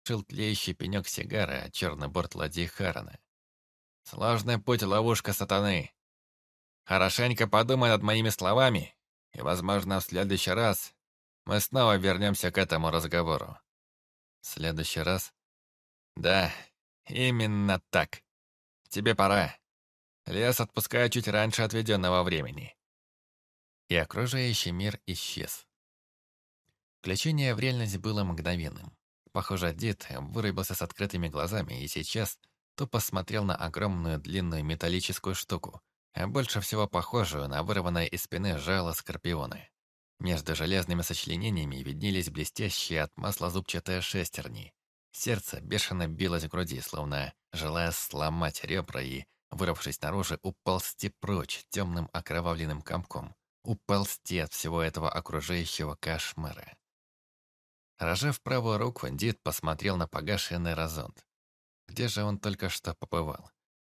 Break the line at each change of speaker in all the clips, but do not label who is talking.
шил тлеющий пенек сигары от черный борт ладьи Харана. «Сложный путь, ловушка сатаны. Хорошенько подумай над моими словами, и, возможно, в следующий раз мы снова вернемся к этому разговору». «В следующий раз?» «Да, именно так. Тебе пора. Лес отпускаю чуть раньше отведенного времени». И окружающий мир исчез. Включение в реальность было мгновенным. Похоже, дед вырубился с открытыми глазами и сейчас тупо смотрел на огромную длинную металлическую штуку, больше всего похожую на вырванное из спины жало скорпиона. Между железными сочленениями виднелись блестящие от масла зубчатые шестерни. Сердце бешено билось в груди, словно желая сломать ребра и, вырвавшись наружу, уползти прочь темным окровавленным комком. Уползти от всего этого окружающего кошмара. Рожав правую руку, Дид посмотрел на погашенный горизонт. Где же он только что побывал?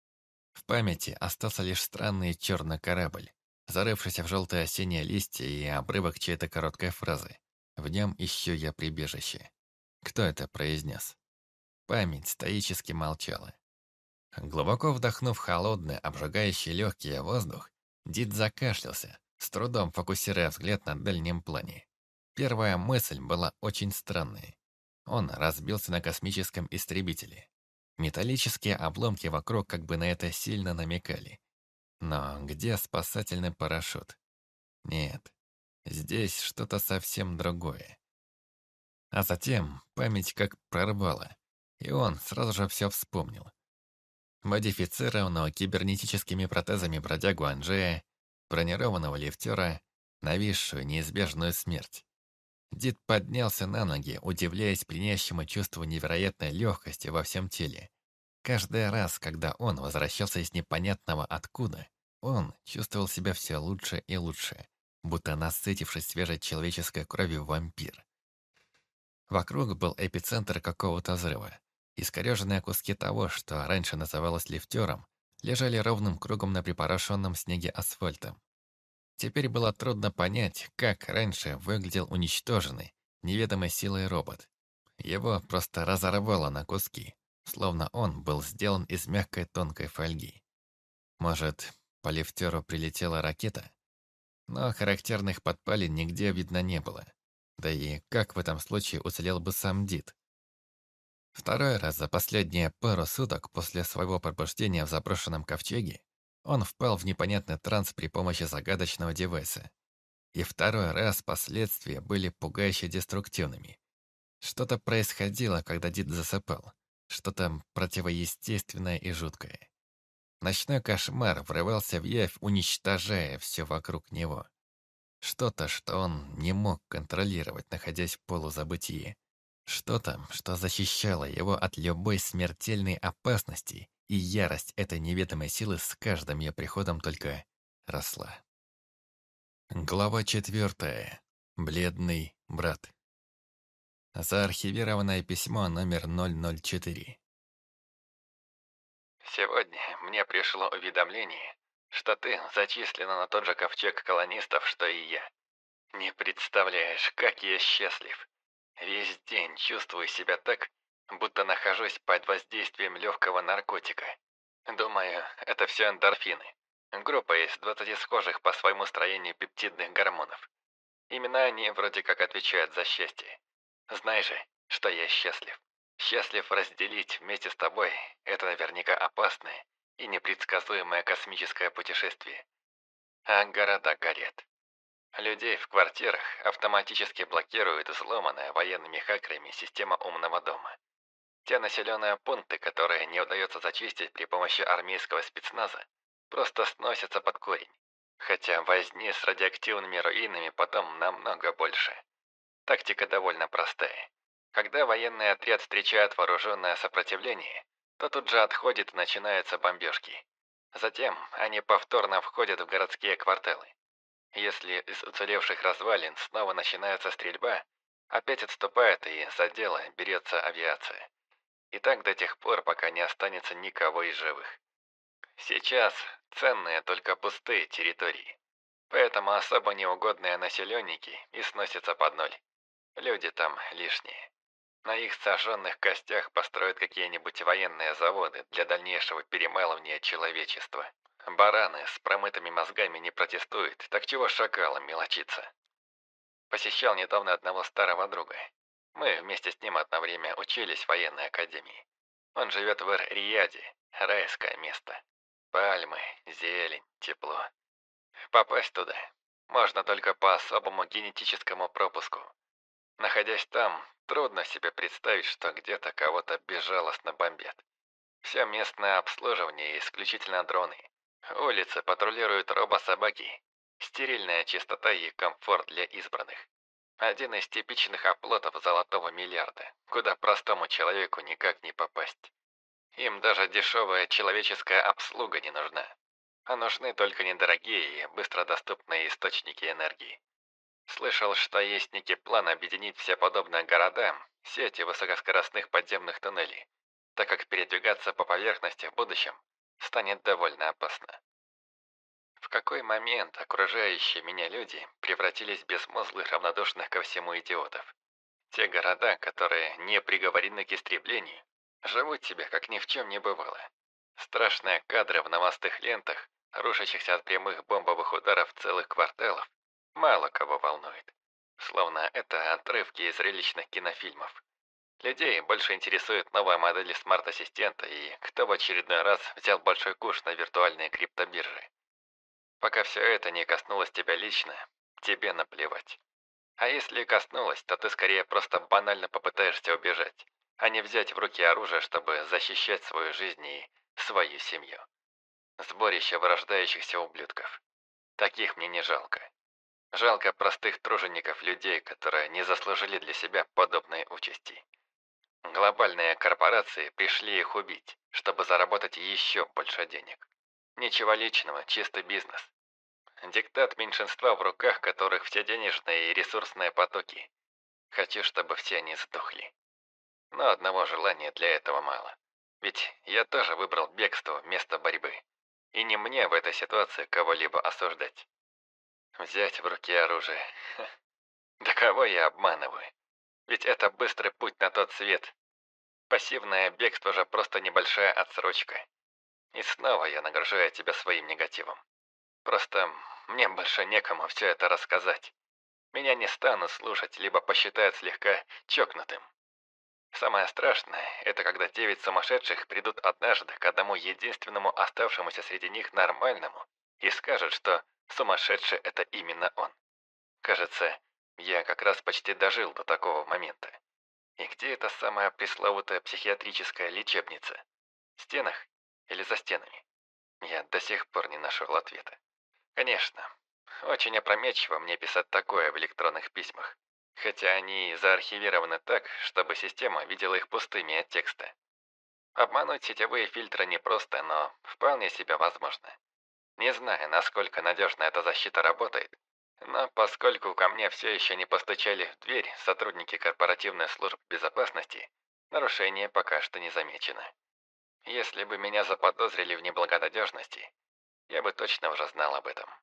В памяти остался лишь странный черный корабль, зарывшийся в желтые осенние листья и обрывок чьей-то короткой фразы. «В нем ищу я прибежище». Кто это произнес? Память стоически молчала. Глубоко вдохнув холодный, обжигающий легкий воздух, Дид закашлялся, с трудом фокусируя взгляд на дальнем плане. Первая мысль была очень странной. Он разбился на космическом истребителе. Металлические обломки вокруг как бы на это сильно намекали. Но где спасательный парашют? Нет, здесь что-то совсем другое. А затем память как прорвала, и он сразу же все вспомнил. Модифицированного кибернетическими протезами бродягу Анжея, бронированного лифтера, нависшую неизбежную смерть. Дид поднялся на ноги, удивляясь пьянящему чувству невероятной легкости во всем теле. Каждый раз, когда он возвращался из непонятного откуда, он чувствовал себя все лучше и лучше, будто насытившись свежей человеческой кровью вампир. Вокруг был эпицентр какого-то взрыва. Искореженные куски того, что раньше называлось лифтером, лежали ровным кругом на припорошенном снеге асфальтом. Теперь было трудно понять, как раньше выглядел уничтоженный, неведомой силой робот. Его просто разорвало на куски, словно он был сделан из мягкой тонкой фольги. Может, по лифтеру прилетела ракета? Но характерных подпалин нигде видно не было. Да и как в этом случае уцелел бы сам Дид? Второй раз за последние пару суток после своего пробуждения в заброшенном ковчеге он впал в непонятный транс при помощи загадочного девайса. И второй раз последствия были пугающе деструктивными. Что-то происходило, когда Дид засыпал. Что-то противоестественное и жуткое. Ночной кошмар врывался в явь, уничтожая все вокруг него. Что-то, что он не мог контролировать, находясь в полузабытии. Что-то, что защищало его от любой смертельной опасности, и ярость этой неведомой силы с каждым ее приходом только росла. Глава 4. Бледный брат. Заархивированное письмо номер 004.
Сегодня мне пришло уведомление, что ты зачислена на тот же ковчег колонистов, что и я. Не представляешь, как я счастлив. Весь день чувствую себя так, будто нахожусь под воздействием легкого наркотика. Думаю, это все эндорфины. Группа из 20 схожих по своему строению пептидных гормонов. Именно они вроде как отвечают за счастье. Знай же, что я счастлив. Счастлив разделить вместе с тобой это наверняка опасное и непредсказуемое космическое путешествие. А города горят. Людей в квартирах автоматически блокирует взломанная военными хакерами система умного дома. Те населенные пункты, которые не удается зачистить при помощи армейского спецназа, просто сносятся под корень. Хотя возни с радиоактивными руинами потом намного больше. Тактика довольно простая. Когда военный отряд встречает вооруженное сопротивление, то тут же отходит и начинаются бомбежки. Затем они повторно входят в городские кварталы. Если из уцелевших развалин снова начинается стрельба, опять отступает и за дело берется авиация. И так до тех пор, пока не останется никого из живых. Сейчас ценные только пустые территории. Поэтому особо неугодные населенники и сносятся под ноль. Люди там лишние. На их сожженных костях построят какие-нибудь военные заводы для дальнейшего перемалывания человечества. Бараны с промытыми мозгами не протестуют, так чего шакалам мелочиться? Посещал недавно одного старого друга. Мы вместе с ним одно время учились в военной академии. Он живет в Эр-Рияде, райское место. Пальмы, зелень, тепло. Попасть туда можно только по особому генетическому пропуску. Находясь там, трудно себе представить, что где-то кого-то безжалостно бомбят. Все местное обслуживание исключительно дроны. Улицы патрулируют робособаки. Стерильная чистота и комфорт для избранных. Один из типичных оплотов золотого миллиарда, куда простому человеку никак не попасть. Им даже дешевая человеческая обслуга не нужна. А нужны только недорогие и быстродоступные источники энергии. Слышал, что есть некий план объединить все подобные города в сети высокоскоростных подземных туннелей, так как передвигаться по поверхности в будущем станет довольно опасно. В какой момент окружающие меня люди превратились в безмозглых, равнодушных ко всему идиотов? Те города, которые не приговорены к истреблению, живут себе, как ни в чем не бывало. Страшные кадры в новостных лентах, рушащихся от прямых бомбовых ударов целых кварталов, мало кого волнует. Словно это отрывки из зрелищных кинофильмов. Людей больше интересует новая модель смарт-ассистента и кто в очередной раз взял большой куш на виртуальные криптобиржи. Пока все это не коснулось тебя лично, тебе наплевать. А если коснулось, то ты скорее просто банально попытаешься убежать, а не взять в руки оружие, чтобы защищать свою жизнь и свою семью. Сборище вырождающихся ублюдков. Таких мне не жалко. Жалко простых тружеников, людей, которые не заслужили для себя подобной участи. Глобальные корпорации пришли их убить, чтобы заработать еще больше денег. Ничего личного, чисто бизнес. Диктат меньшинства, в руках которых все денежные и ресурсные потоки. Хочу, чтобы все они сдохли. Но одного желания для этого мало. Ведь я тоже выбрал бегство вместо борьбы. И не мне в этой ситуации кого-либо осуждать. Взять в руки оружие. Да кого я обманываю? Ведь это быстрый путь на тот свет. Пассивное бегство же просто небольшая отсрочка. И снова я нагружаю тебя своим негативом. Просто мне больше некому все это рассказать. Меня не станут слушать, либо посчитают слегка чокнутым. Самое страшное, это когда 9 сумасшедших придут однажды к одному единственному оставшемуся среди них нормальному и скажут, что сумасшедший это именно он. Кажется, я как раз почти дожил до такого момента. И где эта самая пресловутая психиатрическая лечебница? В стенах или за стенами? Я до сих пор не нашел ответа. Конечно, очень опрометчиво мне писать такое в электронных письмах, хотя они заархивированы так, чтобы система видела их пустыми от текста. Обмануть сетевые фильтры непросто, но вполне себе возможно. Не знаю, насколько надежно эта защита работает, но поскольку ко мне все еще не постучали в дверь сотрудники корпоративной службы безопасности, нарушение пока что не замечено. Если бы меня заподозрили в неблагонадежности, я бы точно уже знал об этом.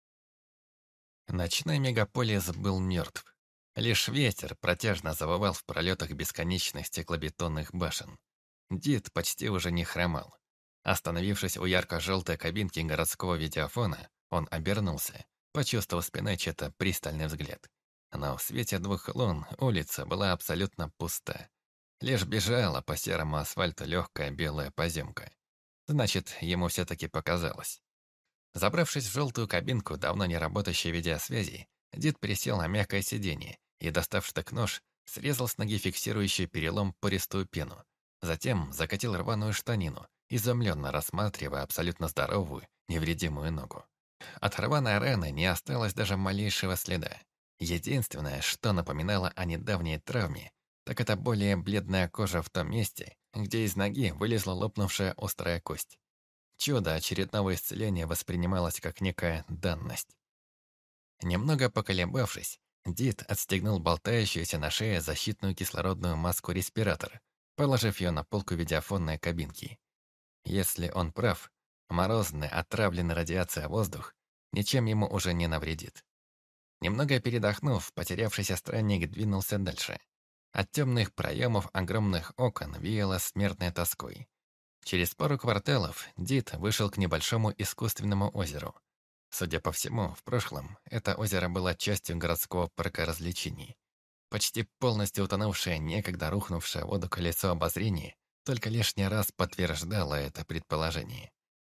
Ночной мегаполис был мертв. Лишь ветер протяжно завывал в пролетах бесконечных стеклобетонных башен. Дид почти уже не хромал. Остановившись у ярко-желтой кабинки городского видеофона, он обернулся, почувствовав спиной чей-то пристальный взгляд. Но в свете 2 лун улица была абсолютно пуста. Лишь бежала по серому асфальту легкая белая поземка. Значит, ему все-таки показалось. Забравшись в желтую кабинку давно не работающей видеосвязи, Дид присел на мягкое сиденье и, достав штык-нож, срезал с ноги фиксирующий перелом пористую пену. Затем закатил рваную штанину, изумленно рассматривая абсолютно здоровую, невредимую ногу. От рваной раны не осталось даже малейшего следа. Единственное, что напоминало о недавней травме, так это более бледная кожа в том месте, где из ноги вылезла лопнувшая острая кость. Чудо очередного исцеления воспринималось как некая данность. Немного поколебавшись, Дид отстегнул болтающуюся на шее защитную кислородную маску-респиратор, положив ее на полку видеофонной кабинки. Если он прав, морозный, отравленный радиацией воздух ничем ему уже не навредит. Немного передохнув, потерявшийся странник двинулся дальше. От темных проемов огромных окон веяло смертной тоской. Через пару кварталов Дид вышел к небольшому искусственному озеру. Судя по всему, в прошлом это озеро было частью городского парка развлечений. Почти полностью утонувшее, некогда рухнувшее в воду колесо обозрения только лишний раз подтверждало это предположение.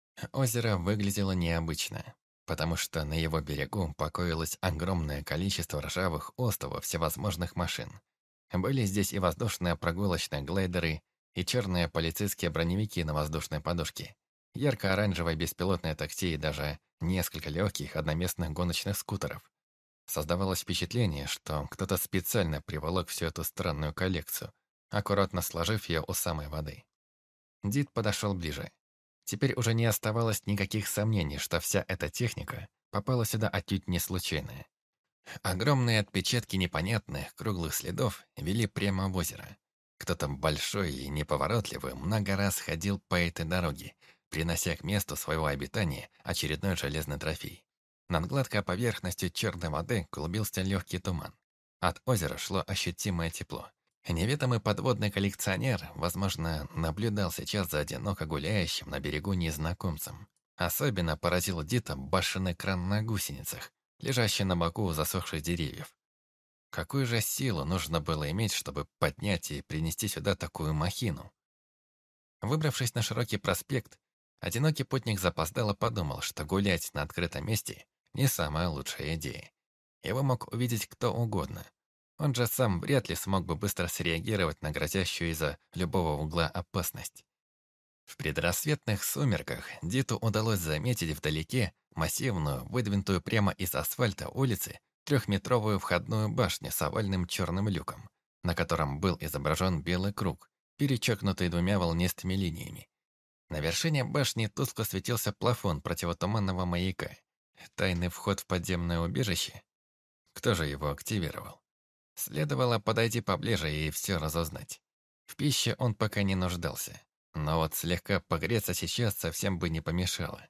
Озеро выглядело необычно, потому что на его берегу покоилось огромное количество ржавых остовов всевозможных машин. Были здесь и воздушные прогулочные глайдеры, и черные полицейские броневики на воздушной подушке, ярко-оранжевое беспилотное такси и даже несколько легких одноместных гоночных скутеров. Создавалось впечатление, что кто-то специально приволок всю эту странную коллекцию, аккуратно сложив ее у самой воды. Дид подошел ближе. Теперь уже не оставалось никаких сомнений, что вся эта техника попала сюда отнюдь не случайно. Огромные отпечатки непонятных круглых следов вели прямо в озеро. Кто-то большой и неповоротливый много раз ходил по этой дороге, принося к месту своего обитания очередной железный трофей. Над гладкой поверхностью черной воды клубился легкий туман. От озера шло ощутимое тепло. Неведомый подводный коллекционер, возможно, наблюдал сейчас за одиноко гуляющим на берегу незнакомцем. Особенно поразил Дита башенный кран на гусеницах, лежащий на боку у засохших деревьев. Какую же силу нужно было иметь, чтобы поднять и принести сюда такую махину? Выбравшись на широкий проспект, одинокий путник запоздало подумал, что гулять на открытом месте не самая лучшая идея. Его мог увидеть кто угодно. Он же сам вряд ли смог бы быстро среагировать на грозящую из-за любого угла опасность. В предрассветных сумерках Диту удалось заметить вдалеке массивную, выдвинутую прямо из асфальта улицы, трехметровую входную башню с овальным черным люком, на котором был изображен белый круг, перечеркнутый двумя волнистыми линиями. На вершине башни тускло светился плафон противотуманного маяка. Тайный вход в подземное убежище? Кто же его активировал? Следовало подойти поближе и все разузнать. В пище он пока не нуждался, но вот слегка погреться сейчас совсем бы не помешало.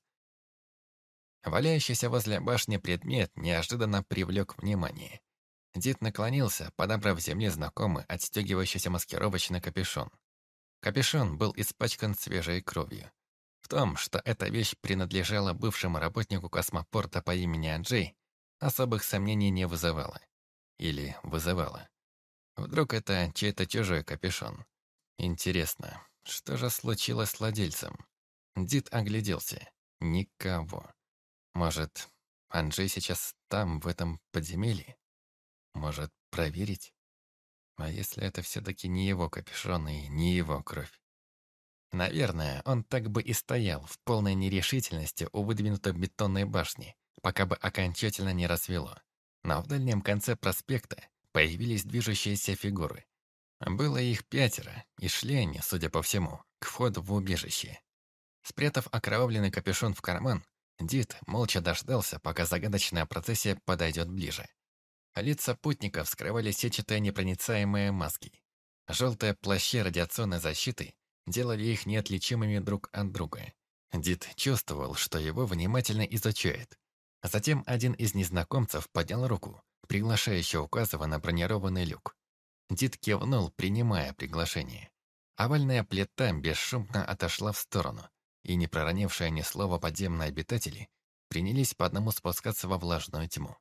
Валяющийся возле башни предмет неожиданно привлек внимание. Дид наклонился, подобрав с земли знакомый отстегивающийся маскировочный капюшон. Капюшон был испачкан свежей кровью. В том, что эта вещь принадлежала бывшему работнику космопорта по имени Анджей, особых сомнений не вызывало. Или вызывало. Вдруг это чей-то чужой капюшон. Интересно, что же случилось с владельцем? Дид огляделся. Никого. Может, Анджей сейчас там, в этом подземелье? Может, проверить? А если это все-таки не его капюшон и не его кровь? Наверное, он так бы и стоял в полной нерешительности у выдвинутой бетонной башни, пока бы окончательно не рассвело. Но в дальнем конце проспекта появились движущиеся фигуры. Было их 5, и шли они, судя по всему, к входу в убежище. Спрятав окровавленный капюшон в карман, Дид молча дождался, пока загадочная процессия подойдет ближе. Лица путников скрывали сетчатые непроницаемые маски. Желтые плащи радиационной защиты делали их неотличимыми друг от друга. Дид чувствовал, что его внимательно изучают. Затем один из незнакомцев поднял руку, приглашающе указывая на бронированный люк. Дид кивнул, принимая приглашение. Овальная плита бесшумно отошла в сторону, и не проронившие ни слова подземные обитатели принялись по одному спускаться во влажную тьму.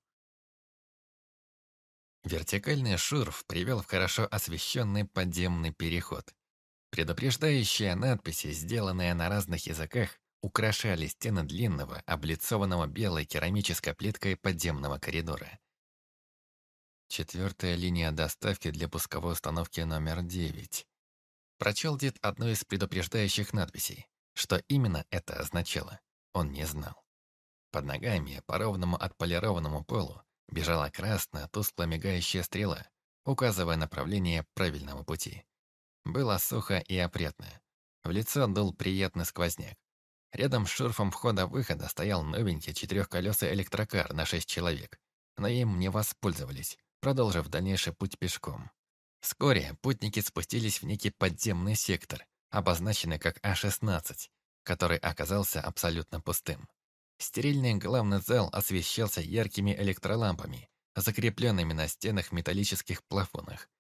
Вертикальный шурф привел в хорошо освещенный подземный переход. Предупреждающие надписи, сделанные на разных языках, украшали стены длинного, облицованного белой керамической плиткой подземного коридора. 4-я линия доставки для пусковой установки номер 9. Прочел Дид одну из предупреждающих надписей. Что именно это означало, он не знал. Под ногами, по ровному отполированному полу, бежала красная, тускло мигающая стрела, указывая направление правильного пути. Было сухо и опрятно. В лицо дул приятный сквозняк. Рядом с шурфом входа-выхода стоял новенький 4-колесый электрокар на 6 человек, но им не воспользовались, продолжив дальнейший путь пешком. Вскоре путники спустились в некий подземный сектор, обозначенный как А-16, который оказался абсолютно пустым. Стерильный главный зал освещался яркими электролампами, закрепленными на стенах металлических плафонах.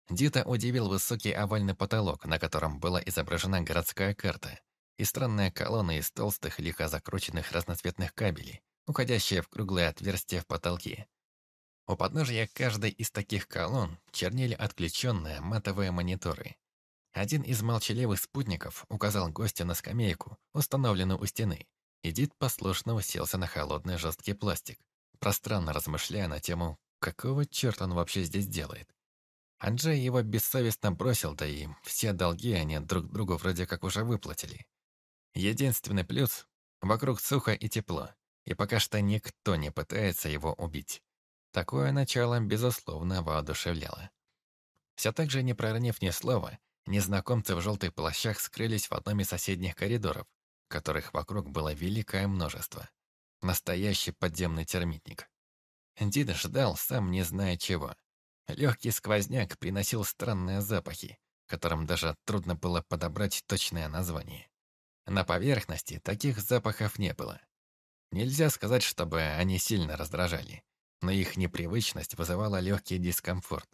Дита удивил высокий овальный потолок, на котором была изображена городская карта, и странная колонна из толстых, лихо закрученных разноцветных кабелей, уходящая в круглые отверстия в потолке. У подножия каждой из таких колонн чернели отключенные матовые мониторы. Один из молчаливых спутников указал гостю на скамейку, установленную у стены, и Дит послушно уселся на холодный жесткий пластик, пространно размышляя на тему, какого черта он вообще здесь делает. Анджей его бессовестно бросил, да и все долги они друг другу вроде как уже выплатили. Единственный плюс — вокруг сухо и тепло, и пока что никто не пытается его убить. Такое начало, безусловно, воодушевляло. Все так же, не проронив ни слова, незнакомцы в желтых плащах скрылись в одном из соседних коридоров, которых вокруг было великое множество. Настоящий подземный термитник. Дид ждал, сам не зная чего. Легкий сквозняк приносил странные запахи, которым даже трудно было подобрать точное название. На поверхности таких запахов не было. Нельзя сказать, чтобы они сильно раздражали, но их непривычность вызывала легкий дискомфорт.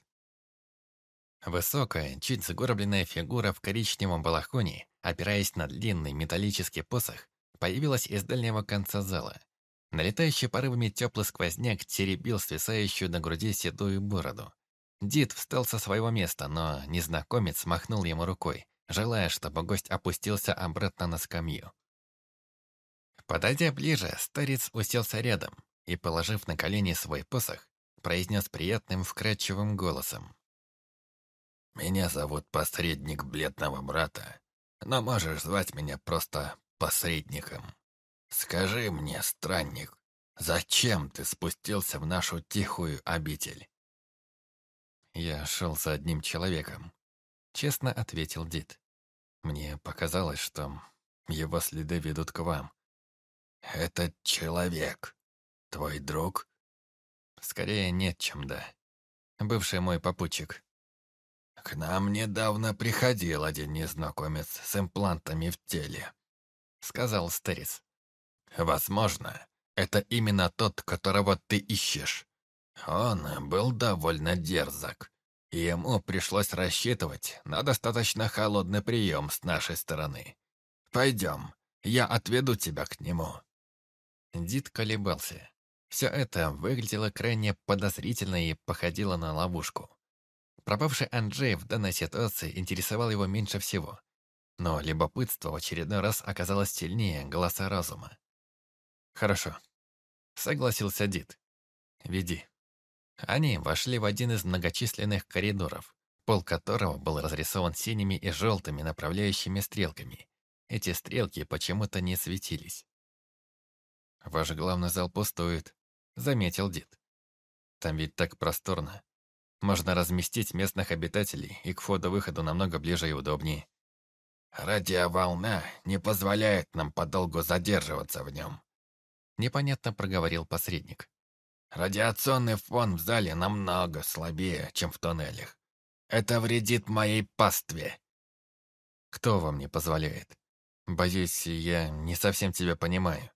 Высокая, чуть сгорбленная фигура в коричневом балахоне, опираясь на длинный металлический посох, появилась из дальнего конца зала. Налетающий порывами теплый сквозняк теребил свисающую на груди седую бороду. Дид встал со своего места, но незнакомец махнул ему рукой, желая, чтобы гость опустился обратно на скамью. Подойдя ближе, старец уселся рядом и, положив на колени свой посох, произнес приятным вкрадчивым голосом. «Меня зовут Посредник Бледного Брата, но можешь звать меня просто Посредником. Скажи мне, странник, зачем ты спустился в нашу тихую обитель?» «Я шел за одним человеком», — честно ответил Дид. «Мне показалось, что его следы ведут к вам». «Этот человек твой друг?» «Скорее нет, чем да. Бывший мой попутчик». «К нам недавно приходил один незнакомец с имплантами в теле», — сказал старец. «Возможно, это именно тот, которого ты ищешь. Он был довольно дерзок, и ему пришлось рассчитывать на достаточно холодный прием с нашей стороны. Пойдем, я отведу тебя к нему». Дид колебался. Все это выглядело крайне подозрительно и походило на ловушку. Пропавший Анджей в данной ситуации интересовал его меньше всего, но любопытство в очередной раз оказалось сильнее голоса разума. «Хорошо», — согласился Дид. «Веди». Они вошли в один из многочисленных коридоров, пол которого был разрисован синими и желтыми направляющими стрелками. Эти стрелки почему-то не светились. «Ваш главный зал пустует», — заметил Дид. «Там ведь так просторно. Можно разместить местных обитателей, и к входу-выходу намного ближе и удобнее». «Радиоволна не позволяет нам подолгу задерживаться в нем», — непонятно проговорил посредник. «Радиационный фон в зале намного слабее, чем в тоннелях. Это вредит моей пастве». «Кто вам не позволяет? Боюсь, я не совсем тебя понимаю».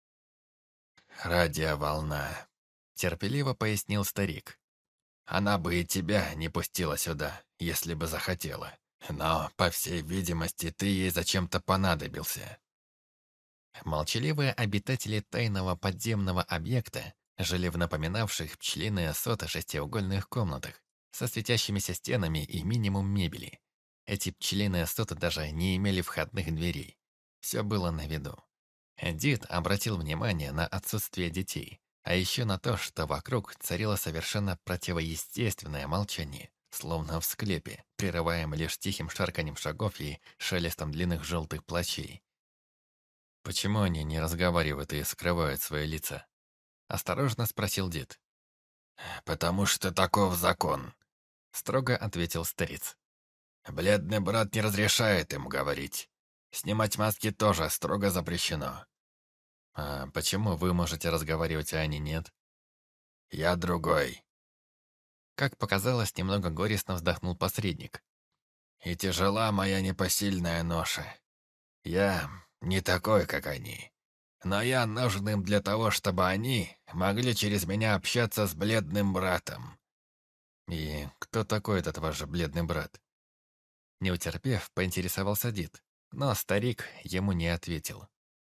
«Радиоволна», — терпеливо пояснил старик. «Она бы и тебя не пустила сюда, если бы захотела. Но, по всей видимости, ты ей зачем-то понадобился». Молчаливые обитатели тайного подземного объекта жили в напоминавших пчелиные соты шестиугольных комнатах со светящимися стенами и минимум мебели. Эти пчелиные соты даже не имели входных дверей. Все было на виду. Дид обратил внимание на отсутствие детей, а еще на то, что вокруг царило совершенно противоестественное молчание, словно в склепе, прерываемое лишь тихим шарканьем шагов и шелестом длинных желтых плащей. «Почему они не разговаривают и скрывают свои лица?» — осторожно спросил Дид. «Потому что таков закон», — строго ответил старец. «Бледный брат не разрешает им говорить. Снимать маски тоже строго запрещено». «А почему вы можете разговаривать, а они нет?» «Я другой». Как показалось, немного горестно вздохнул посредник. «И тяжела моя непосильная ноша. Я не такой, как они. Но я нужен им для того, чтобы они могли через меня общаться с бледным братом». И кто такой этот ваш бледный брат? Не утерпев, поинтересовался Дид, но старик ему не ответил.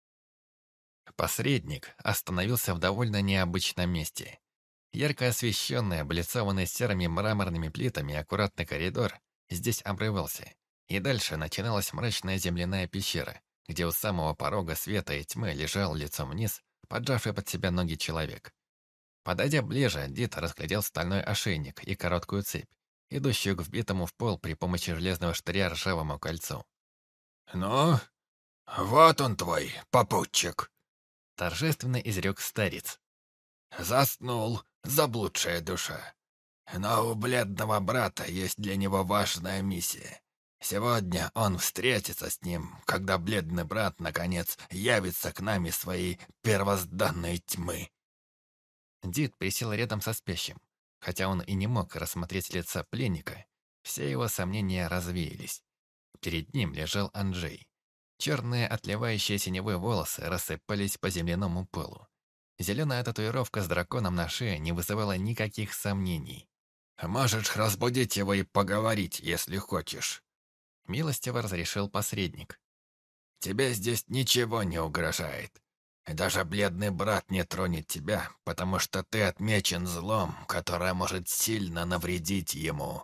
Посредник остановился в довольно необычном месте. Ярко освещенный, облицованный серыми мраморными плитами аккуратный коридор здесь обрывался, и дальше начиналась мрачная земляная пещера, где у самого порога света и тьмы лежал лицом вниз, поджавший под себя ноги человек. Подойдя ближе, Дид разглядел стальной ошейник и короткую цепь, идущую к вбитому в пол при помощи железного штыря ржавому кольцу.
«Ну, вот он твой, попутчик!»
Торжественно изрек старец.
«Заснул, заблудшая душа. Но у бледного брата есть для него важная миссия. Сегодня он встретится с ним, когда бледный брат, наконец, явится к нам из своей первозданной тьмы».
Дид присел рядом со спящим. Хотя он и не мог рассмотреть лица пленника, все его сомнения развеялись. Перед ним лежал Анджей. Черные, отливающие синевой волосы рассыпались по земляному полу. Зеленая татуировка с драконом на шее не вызывала никаких сомнений.
«Можешь разбудить его и поговорить, если хочешь».
Милостиво разрешил посредник.
«Тебе здесь ничего не угрожает. Даже бледный брат не тронет тебя, потому что ты отмечен злом, которое может сильно навредить ему».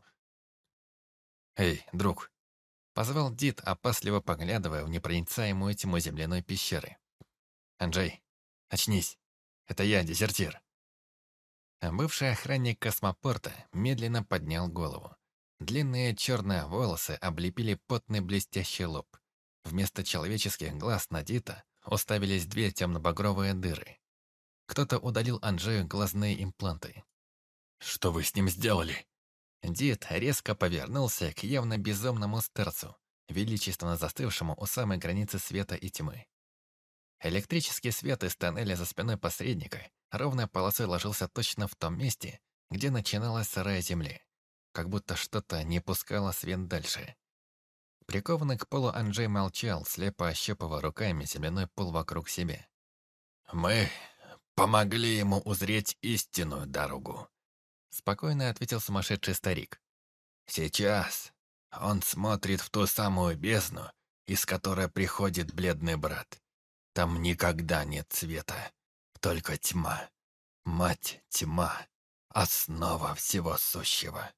«Эй, друг!» — позвал Дид, опасливо поглядывая в непроницаемую тьму земляной пещеры. «Анджей, очнись! Это я, дезертир!» Бывший охранник космопорта медленно поднял голову. Длинные черные волосы облепили потный блестящий лоб. Вместо человеческих глаз на Дита уставились две темно-багровые дыры. Кто-то удалил Анджею глазные импланты.
«Что вы с ним сделали?»
Дид резко повернулся к явно безумному старцу, величественно застывшему у самой границы света и тьмы. Электрический свет из тоннеля за спиной посредника ровной полосой ложился точно в том месте, где начиналась сырая земля, как будто что-то не пускало свет дальше. Прикованный к полу Анджей молчал, слепо ощупывая руками земляной пол вокруг себя.
«Мы помогли ему узреть истинную дорогу»,
— спокойно ответил сумасшедший старик.
«Сейчас он смотрит в ту самую бездну, из которой приходит бледный брат. Там никогда нет света, только тьма. Мать тьма, основа всего сущего».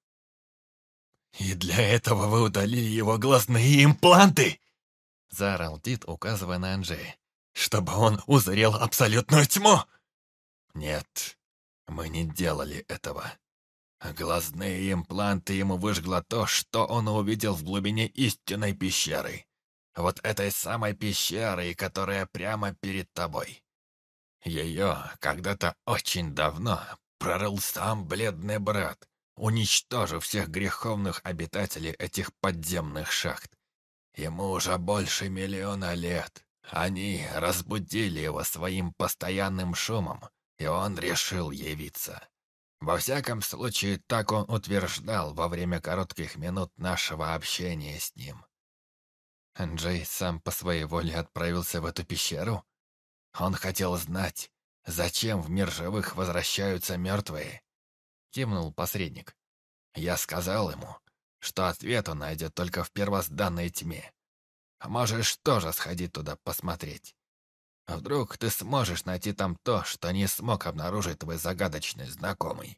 «И для этого вы удалили его глазные импланты?»
— заорал Дид, указывая на Анджея.
«Чтобы он узрел абсолютную тьму?» «Нет, мы не делали этого. Глазные импланты ему выжгло то, что он увидел в глубине истинной пещеры. Вот этой самой пещеры, которая прямо перед тобой. Ее когда-то очень давно прорыл сам бледный брат, уничтожив всех греховных обитателей этих подземных шахт. Ему уже больше 1 миллиона лет. Они разбудили его своим постоянным шумом, и он решил явиться. Во всяком случае, так он утверждал во время коротких минут нашего общения с ним.
Анджей сам по своей воле отправился в эту пещеру?
Он хотел знать, зачем в мир живых возвращаются мертвые.
Кивнул посредник.
Я сказал ему, что ответ он найдет только в первозданной тьме. Можешь тоже сходить туда посмотреть. Вдруг ты сможешь найти там то, что не смог обнаружить твой загадочный знакомый.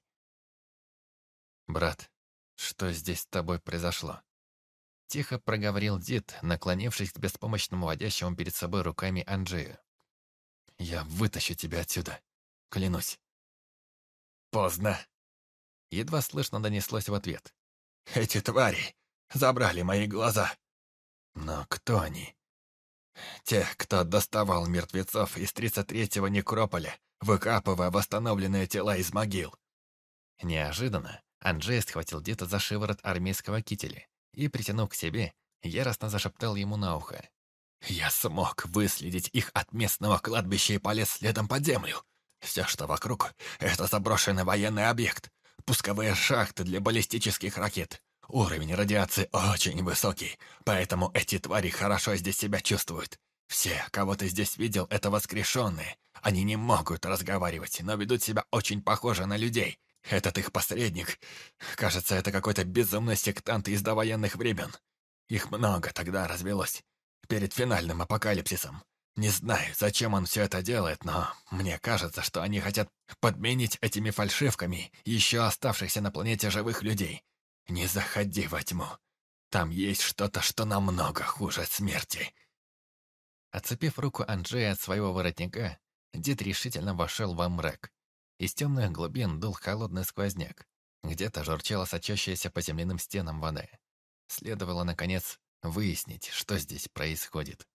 «Брат, что здесь с тобой произошло?» Тихо проговорил Дид, наклонившись к беспомощному водящему перед собой руками Анджею. «Я вытащу тебя отсюда, клянусь».
«Поздно»,
— едва слышно донеслось в ответ.
«Эти твари забрали мои глаза».
«Но кто они?»
«Те, кто доставал мертвецов из 33-го некрополя, выкапывая восстановленные тела из могил».
Неожиданно Анджей схватил Дита за шиворот армейского кителя и, притянув к себе, яростно зашептал ему на ухо.
«Я смог выследить их от местного кладбища и полез следом под землю. Все, что вокруг, это заброшенный военный объект, пусковые шахты для баллистических ракет. Уровень радиации очень высокий, поэтому эти твари хорошо здесь себя чувствуют. Все, кого ты здесь видел, это воскрешенные. Они не могут разговаривать, но ведут себя очень похоже на людей. Этот их посредник, кажется, это какой-то безумный сектант из довоенных времен. Их много тогда развелось, перед финальным апокалипсисом. Не знаю, зачем он все это делает, но мне кажется, что они хотят подменить этими фальшивками еще оставшихся на планете живых людей. Не заходи во тьму. Там есть что-то, что намного хуже смерти.
Отцепив руку Анджея от своего воротника, дед решительно вошел во мрак. Из темных глубин дул холодный сквозняк. Где-то журчала сочащаяся по земляным стенам вода. Следовало, наконец, выяснить, что здесь происходит.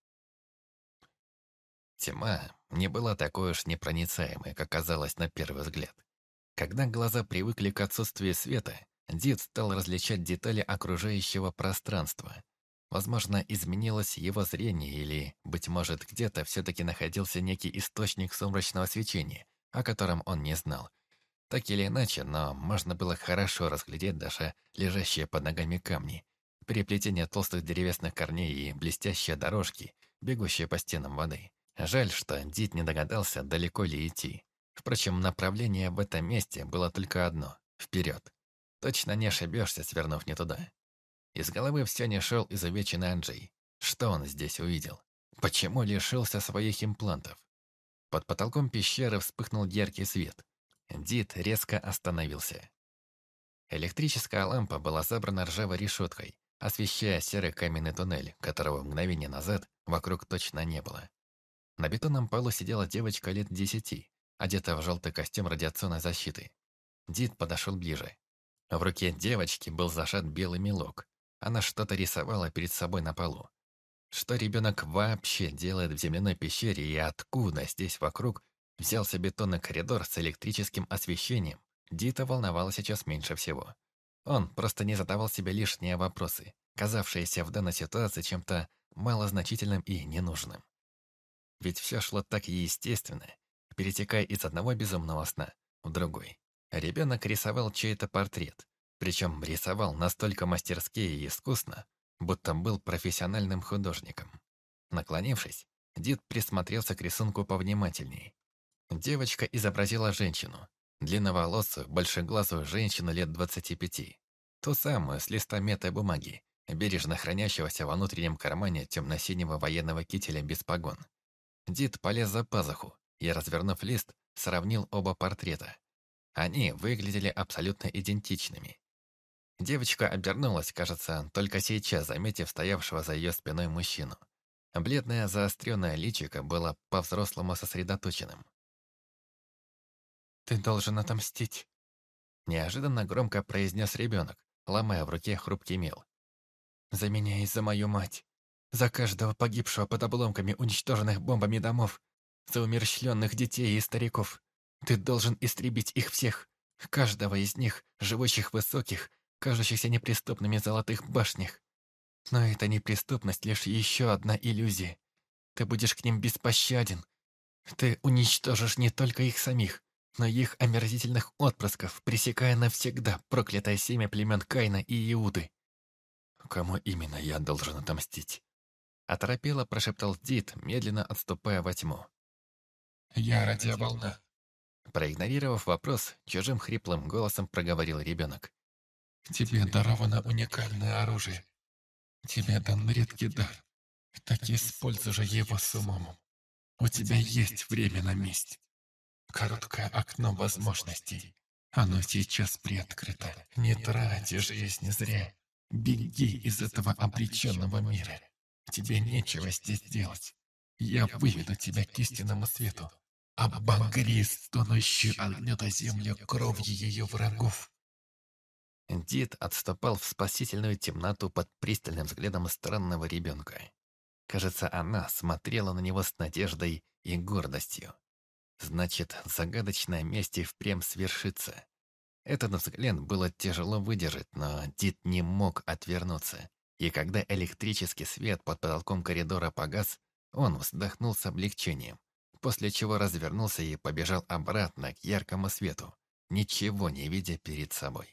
Тьма не была такой уж непроницаемой, как казалось на первый взгляд. Когда глаза привыкли к отсутствию света, Дид стал различать детали окружающего пространства. Возможно, изменилось его зрение или, быть может, где-то все-таки находился некий источник сумрачного свечения, о котором он не знал. Так или иначе, но можно было хорошо разглядеть даже лежащие под ногами камни, переплетение толстых деревесных корней и блестящие дорожки, бегущие по стенам воды. Жаль, что Дид не догадался, далеко ли идти. Впрочем, направление в этом месте было только одно — вперед. Точно не ошибешься, свернув не туда. Из головы все не шел изувеченный Анджей. Что он здесь увидел? Почему лишился своих имплантов? Под потолком пещеры вспыхнул яркий свет. Дид резко остановился. Электрическая лампа была забрана ржавой решеткой, освещая серый каменный туннель, которого мгновение назад вокруг точно не было. На бетонном полу сидела девочка лет 10, одетая в желтый костюм радиационной защиты. Дид подошел ближе. В руке девочки был зажат белый мелок. Она что-то рисовала перед собой на полу. Что ребенок вообще делает в земляной пещере и откуда здесь вокруг взялся бетонный коридор с электрическим освещением, Дита волновало сейчас меньше всего. Он просто не задавал себе лишние вопросы, казавшиеся в данной ситуации чем-то малозначительным и ненужным. Ведь все шло так естественно, перетекая из одного безумного сна в другой. Ребенок рисовал чей-то портрет, причем рисовал настолько мастерски и искусно, будто был профессиональным художником. Наклонившись, Дид присмотрелся к рисунку повнимательней. Девочка изобразила женщину, длинноволосую, большеглазую женщину лет 25, ту самую с листа метой бумаги, бережно хранящегося во внутреннем кармане темно-синего военного кителя без погон. Дид полез за пазуху и, развернув лист, сравнил оба портрета. Они выглядели абсолютно идентичными. Девочка обернулась, кажется, только сейчас, заметив стоявшего за ее спиной мужчину. Бледное заостренное личико было по-взрослому сосредоточенным. «Ты должен отомстить», — неожиданно громко произнес ребенок, ломая в руке хрупкий мел. «За меня и за мою мать. За каждого погибшего под обломками уничтоженных бомбами домов. За умерщвленных детей и стариков. Ты должен истребить их всех. Каждого из них, живущих в высоких, кажущихся неприступными золотых башнях. Но эта неприступность лишь еще одна иллюзия. Ты будешь к ним беспощаден. Ты уничтожишь не только их самих, но и их омерзительных отпрысков, пресекая навсегда проклятое семя племен Каина и Иуды. Кому именно я должен отомстить? Оторопело прошептал Дид, медленно отступая во тьму.
«Я радиоволна».
Проигнорировав вопрос, чужим хриплым голосом проговорил ребенок.
«Тебе даровано уникальное оружие. Тебе дан редкий дар. Так используй же его с умом. У тебя есть время на месть. Короткое окно возможностей. Оно сейчас приоткрыто. Не трать жизнь зря. Беги из этого обреченного мира. Тебе нечего здесь делать. Я выведу тебя к истинному свету. Обогри стонущую от гнета землю кровью ее врагов».
Дид отступал в спасительную темноту под пристальным взглядом странного ребенка. Кажется, она смотрела на него с надеждой и гордостью. Значит, загадочная месть и впрямь свершится. Этот взгляд было тяжело выдержать, но Дид не мог отвернуться. И когда электрический свет под потолком коридора погас, он вздохнул с облегчением, после чего развернулся и побежал обратно к яркому свету, ничего не видя перед собой.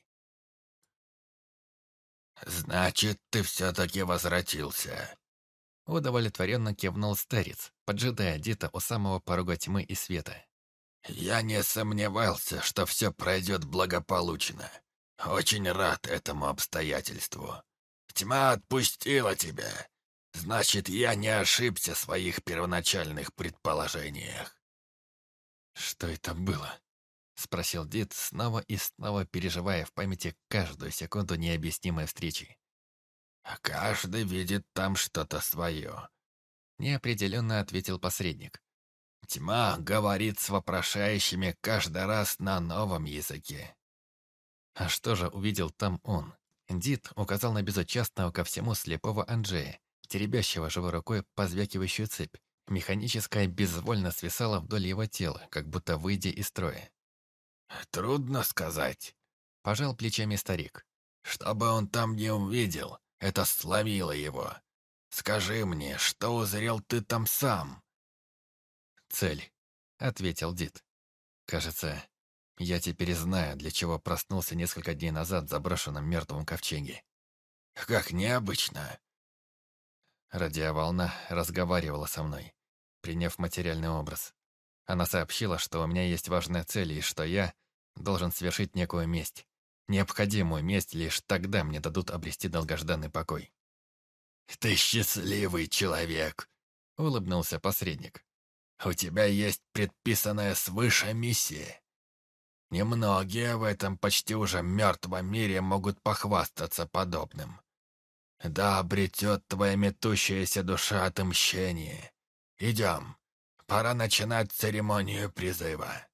«Значит, ты все-таки возвратился»,
Удовлетворенно кивнул старец, поджидая Дита у самого порога тьмы и света.
Я не сомневался, что все пройдет благополучно. Очень рад этому обстоятельству. Тьма отпустила тебя. Значит, я не ошибся в своих первоначальных предположениях.
«Что это было?» — спросил Дид, снова и снова переживая в памяти каждую секунду необъяснимой встречи.
Каждый видит там что-то свое.
Неопределенно ответил посредник.
Тьма говорит с вопрошающими каждый раз на новом языке.
А что же увидел там он? Дид указал на безучастного ко всему слепого Анджея, теребящего живой рукой позвякивающую цепь. Механическая безвольно свисала вдоль его тела, как будто выйдя из строя.
Трудно сказать.
Пожал плечами старик.
Что бы он там не увидел, это сломило его. Скажи мне, что узрел ты там сам?
«Цель», — ответил Дид. «Кажется, я теперь знаю, для чего проснулся несколько дней назад в заброшенном мертвом ковчеге».
Как необычно.
Радиоволна разговаривала со мной, приняв материальный образ. Она сообщила, что у меня есть важная цель и что я должен совершить некую месть. Необходимую месть, лишь тогда мне дадут обрести долгожданный покой.
Ты счастливый человек,
Улыбнулся посредник.
у тебя есть предписанная свыше миссия. Немногие в этом почти уже мертвом мире могут похвастаться подобным. Да обретет твоя метущаяся душа отмщение. Идем, пора начинать церемонию призыва.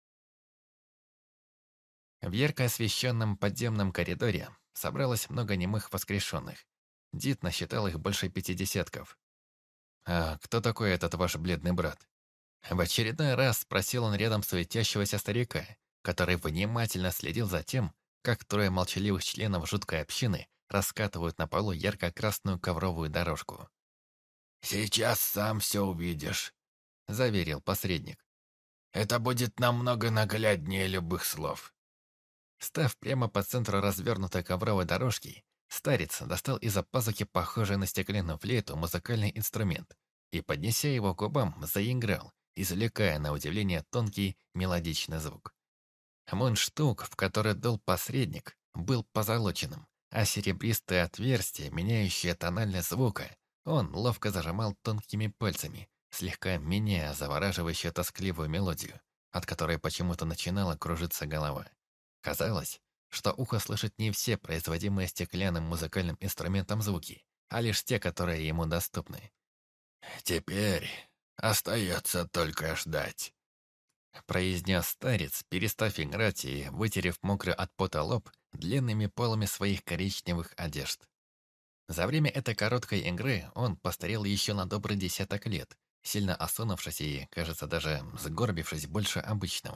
В ярко освещенном подземном коридоре собралось много немых воскрешенных. Дид насчитал их больше 50. «А кто такой этот ваш бледный брат?» В очередной раз спросил он рядом суетящегося старика, который внимательно следил за тем, как трое молчаливых членов жуткой общины раскатывают на полу ярко-красную ковровую дорожку.
«Сейчас сам все увидишь»,
— заверил посредник.
«Это будет намного нагляднее любых слов».
Став прямо по центру развернутой ковровой дорожки, старец достал из-за пазухи похожий на стеклянную флейту музыкальный инструмент и, поднеся его к губам, заиграл, извлекая на удивление тонкий мелодичный звук. Мундштук, в который дул посредник, был позолоченным, а серебристое отверстие, меняющее тональность звука, он ловко зажимал тонкими пальцами, слегка меняя завораживающую тоскливую мелодию, от которой почему-то начинала кружиться голова. Казалось, что ухо слышит не все производимые стеклянным музыкальным инструментом звуки, а лишь те, которые ему доступны.
«Теперь остается только ждать»,
— произнес старец, перестав играть и вытерев мокрый от пота лоб длинными полами своих коричневых одежд. За время этой короткой игры он постарел еще на добрый 10 лет, сильно осунувшись и, кажется, даже сгорбившись больше обычного.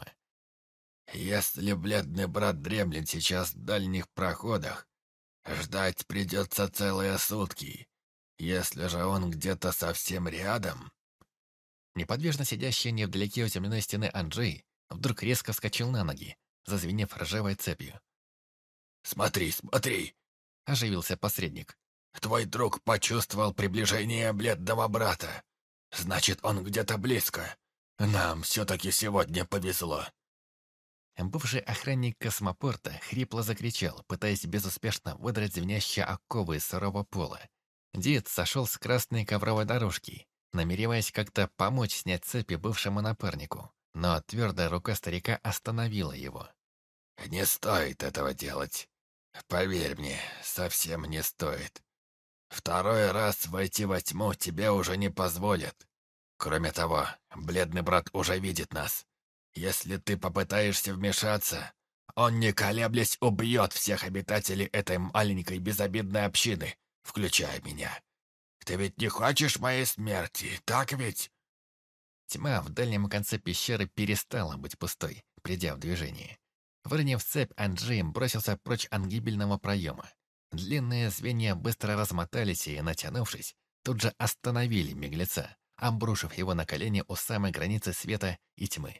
«Если бледный брат дремлет сейчас в дальних проходах, ждать придется целые сутки. Если же он где-то совсем рядом...»
Неподвижно сидящий невдалеке у земляной стены Анджей вдруг резко вскочил на ноги, зазвенев ржавой цепью.
«Смотри, смотри!»
— оживился посредник.
«Твой друг почувствовал приближение бледного брата. Значит, он где-то близко. Нам все-таки сегодня повезло».
Бывший охранник космопорта хрипло закричал, пытаясь безуспешно выдрать звенящие оковы из сырого пола. Дид сошел с красной ковровой дорожки, намереваясь как-то помочь снять цепи бывшему напарнику, но твердая рука старика остановила его.
«Не стоит этого делать. Поверь мне, совсем не стоит. Второй раз войти во тьму тебе уже не позволят. Кроме того, бледный брат уже видит нас. Если ты попытаешься вмешаться, он, не колеблясь, убьет всех обитателей этой маленькой безобидной общины, включая меня. Ты ведь не хочешь моей смерти, так ведь?»
Тьма в дальнем конце пещеры перестала быть пустой, придя в движение. Выронив цепь, Анджей бросился прочь от гибельного проема. Длинные звенья быстро размотались и, натянувшись, тут же остановили беглеца, обрушив его на колени у самой границы света и тьмы.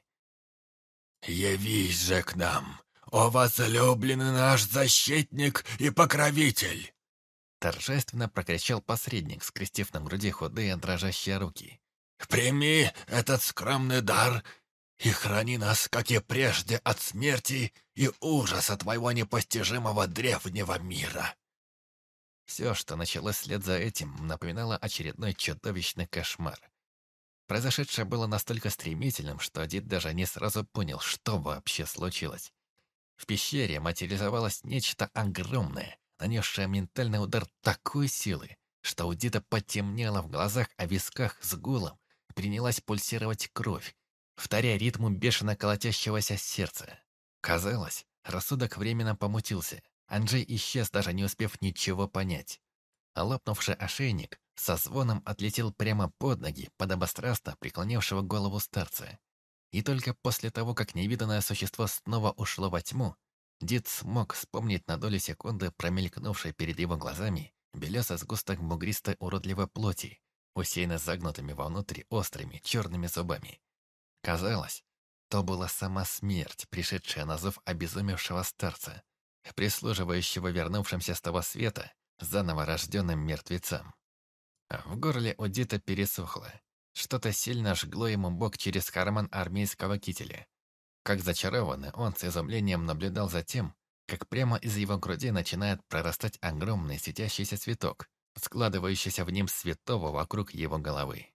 «Явись же к нам, о возлюбленный наш защитник и покровитель!»
Торжественно прокричал посредник, скрестив на груди худые дрожащие руки.
«Прими этот скромный дар и храни нас, как и прежде, от смерти и ужаса твоего непостижимого древнего мира».
Все, что началось вслед за этим, напоминало очередной чудовищный кошмар. Произошедшее было настолько стремительным, что Дид даже не сразу понял, что вообще случилось. В пещере материализовалось нечто огромное, нанесшее ментальный удар такой силы, что у Дида потемнело в глазах, а в висках с гулом принялась пульсировать кровь, вторя ритму бешено колотящегося сердца. Казалось, рассудок временно помутился. Анджей исчез, даже не успев ничего понять. А лопнувший ошейник со звоном отлетел прямо под ноги подобострастно преклонившего голову старца. И только после того, как невиданное существо снова ушло во тьму, Дид смог вспомнить на долю секунды промелькнувший перед его глазами белесый сгусток бугристой уродливой плоти, усеянный загнутыми вовнутрь острыми черными зубами. Казалось, то была сама смерть, пришедшая на зов обезумевшего старца, прислуживающего вернувшимся с того света заново рожденным мертвецам. В горле у Дита пересохло. Что-то сильно жгло ему бок через карман армейского кителя. Как зачарованный, он с изумлением наблюдал за тем, как прямо из его груди начинает прорастать огромный светящийся цветок, складывающийся в ним святого вокруг его головы.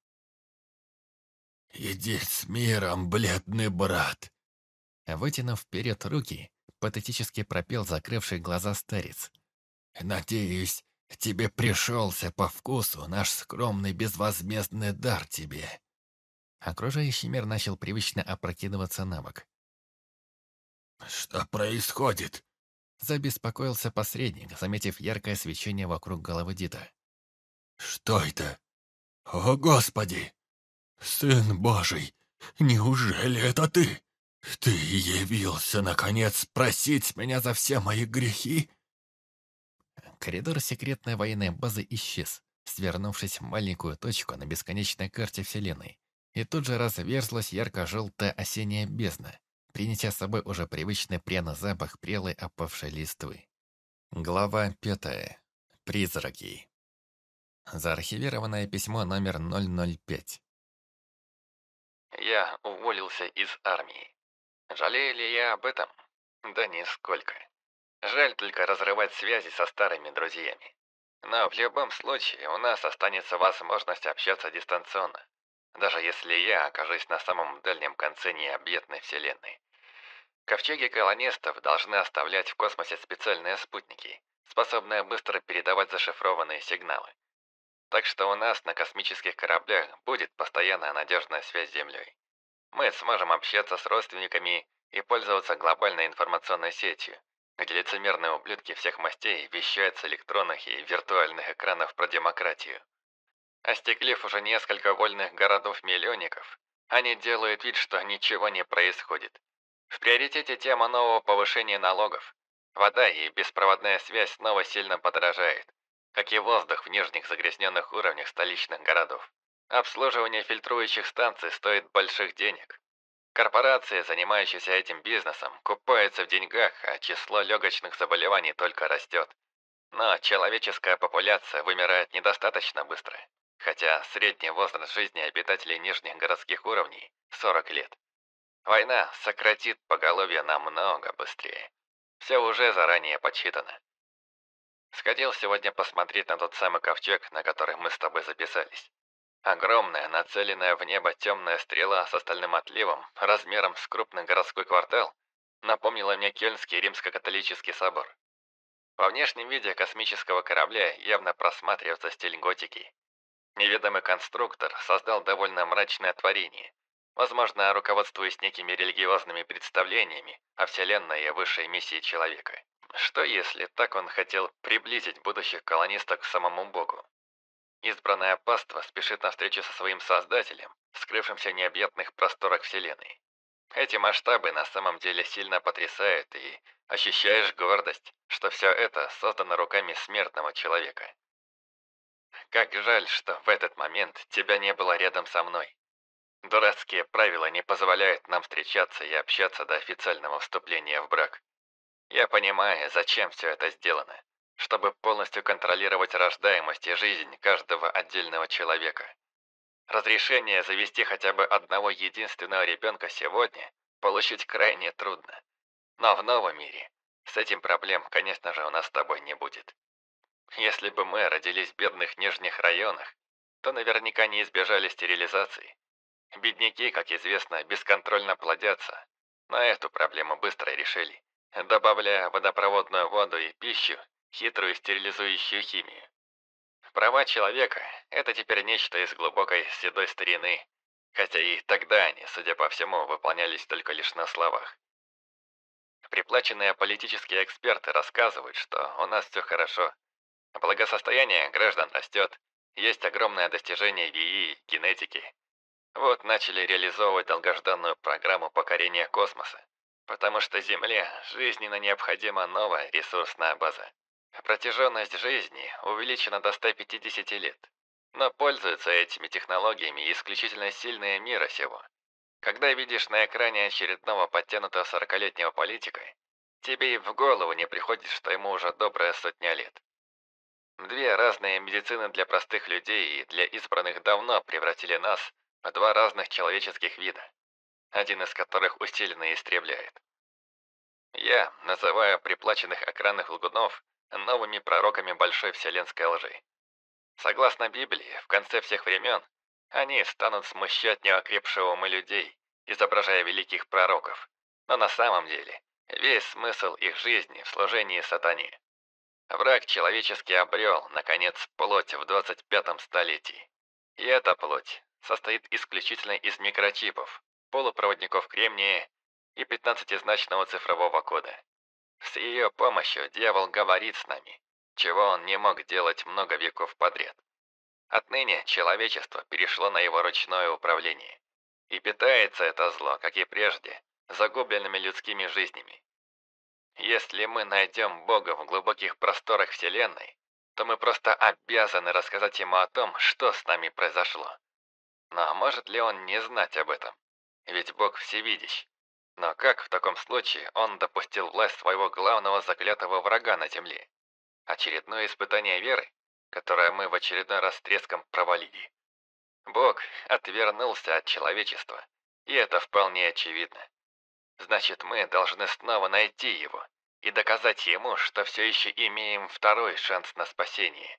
«Иди с миром, бледный брат!»
Вытянув вперед руки, патетически пропел закрывший глаза старец.
«Надеюсь, тебе пришелся по вкусу наш скромный безвозмездный дар тебе».
Окружающий мир начал привычно опрокидываться на бок.
«Что происходит?»
Забеспокоился посредник, заметив яркое свечение вокруг головы Дита.
«Что это? О, Господи! Сын Божий, неужели это ты? Ты явился, наконец, просить меня за все мои грехи?»
Коридор секретной военной базы исчез, свернувшись в маленькую точку на бесконечной карте Вселенной. И тут же разверзлась ярко-желтая осенняя бездна, принеся с собой уже привычный пряный запах прелой опавшей листвы. Глава 5. Призраки. Заархивированное письмо номер 005.
Я уволился из армии. Жалею ли я об этом? Да нисколько. Жаль только разрывать связи со старыми друзьями. Но в любом случае у нас останется возможность общаться дистанционно, даже если я окажусь на самом дальнем конце необъятной вселенной. Ковчеги колонистов должны оставлять в космосе специальные спутники, способные быстро передавать зашифрованные сигналы. Так что у нас на космических кораблях будет постоянная надежная связь с Землей. Мы сможем общаться с родственниками и пользоваться глобальной информационной сетью, где лицемерные ублюдки всех мастей вещают с электронных и виртуальных экранов про демократию. Остеклив уже несколько вольных городов-миллионников, они делают вид, что ничего не происходит. В приоритете тема нового повышения налогов. Вода и беспроводная связь снова сильно подорожает, как и воздух в нижних загрязненных уровнях столичных городов. Обслуживание фильтрующих станций стоит больших денег. Корпорации, занимающиеся этим бизнесом, купаются в деньгах, а число легочных заболеваний только растет. Но человеческая популяция вымирает недостаточно быстро, хотя средний возраст жизни обитателей нижних городских уровней – 40 лет. Война сократит поголовье намного быстрее. Все уже заранее подсчитано. Сходил сегодня посмотреть на тот самый ковчег, на который мы с тобой записались. Огромная, нацеленная в небо темная стрела с остальным отливом, размером с крупный городской квартал, напомнила мне Кёльнский римско-католический собор. Во внешнем виде космического корабля явно просматривается стиль готики. Неведомый конструктор создал довольно мрачное творение, возможно, руководствуясь некими религиозными представлениями о Вселенной и высшей миссии человека. Что если так он хотел приблизить будущих колонистов к самому Богу? Избранное паства спешит навстречу со своим создателем, скрывшимся в необъятных просторах Вселенной. Эти масштабы на самом деле сильно потрясают, и ощущаешь гордость, что все это создано руками смертного человека. Как жаль, что в этот момент тебя не было рядом со мной. Дурацкие правила не позволяют нам встречаться и общаться до официального вступления в брак. Я понимаю, зачем все это сделано, чтобы полностью контролировать рождаемость и жизнь каждого отдельного человека. Разрешение завести хотя бы одного единственного ребенка сегодня получить крайне трудно. Но в новом мире с этим проблем, конечно же, у нас с тобой не будет. Если бы мы родились в бедных нижних районах, то наверняка не избежали стерилизации. Бедняки, как известно, бесконтрольно плодятся. Но эту проблему быстро решили, добавляя в водопроводную воду и пищу хитрую стерилизующую химию. Права человека – это теперь нечто из глубокой седой старины, хотя и тогда они, судя по всему, выполнялись только лишь на словах. Приплаченные политические эксперты рассказывают, что у нас все хорошо. Благосостояние граждан растет, есть огромное достижение в ИИ и генетике. Вот начали реализовывать долгожданную программу покорения космоса, потому что Земле жизненно необходима новая ресурсная база. Протяженность жизни увеличена до 150 лет, но пользуются этими технологиями исключительно сильные мира сего. Когда видишь на экране очередного подтянутого 40-летнего политика, тебе и в голову не приходит, что ему уже добрая сотня лет. Две разные медицины для простых людей и для избранных давно превратили нас в два разных человеческих вида, один из которых усиленно истребляет. Я называю приплаченных экранных лгунов новыми пророками большой вселенской лжи. Согласно Библии, в конце всех времен они станут смущать неокрепшего умы людей, изображая великих пророков. Но на самом деле весь смысл их жизни в служении сатане. Враг человеческий обрел, наконец, плоть в 25-м столетии. И эта плоть состоит исключительно из микрочипов, полупроводников кремния и 15-значного цифрового кода. С ее помощью дьявол говорит с нами, чего он не мог делать много веков подряд. Отныне человечество перешло на его ручное управление. И питается это зло, как и прежде, загубленными людскими жизнями. Если мы найдем Бога в глубоких просторах Вселенной, то мы просто обязаны рассказать ему о том, что с нами произошло. Но может ли он не знать об этом? Ведь Бог всевидящ. Но как в таком случае он допустил власть своего главного заклятого врага на земле? Очередное испытание веры, которое мы в очередной раз с треском провалили. Бог отвернулся от человечества, и это вполне очевидно. Значит, мы должны снова найти его и доказать ему, что все еще имеем второй шанс на спасение.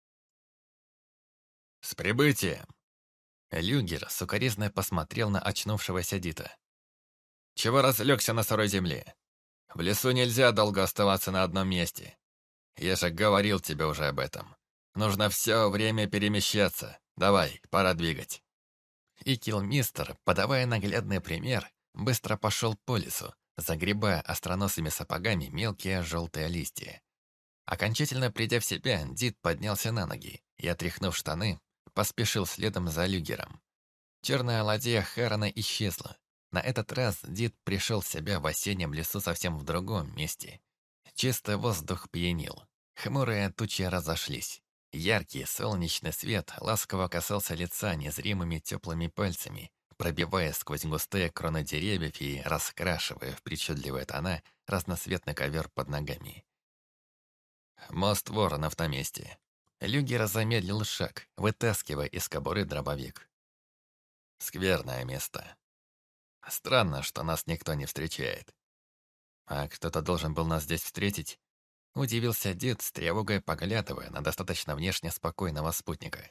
«С прибытием!» Люгер сукоризно посмотрел на очнувшегося Дита. «Чего разлегся на сырой земле? В лесу нельзя долго оставаться на одном месте. Я же говорил тебе уже об этом. Нужно все время перемещаться. Давай, пора двигать». И киллмистер, подавая наглядный пример, быстро пошел по лесу, загребая остроносыми сапогами мелкие желтые листья. Окончательно придя в себя, Дит поднялся на ноги и, отряхнув штаны, поспешил следом за Люгером. Черная ладья Харана исчезла. На этот раз Дит пришел в себя в осеннем лесу совсем в другом месте. Чистый воздух пьянил. Хмурые тучи разошлись. Яркий солнечный свет ласково касался лица незримыми теплыми пальцами, пробивая сквозь густые кроны деревьев и раскрашивая в причудливые тона разноцветный ковер под ногами. Мост Воронов на месте. Люгер замедлил шаг, вытаскивая из кобуры дробовик. Скверное место. Странно, что нас никто не встречает. А кто-то должен был нас здесь встретить? Удивился дед, с тревогой поглядывая на достаточно внешне спокойного спутника.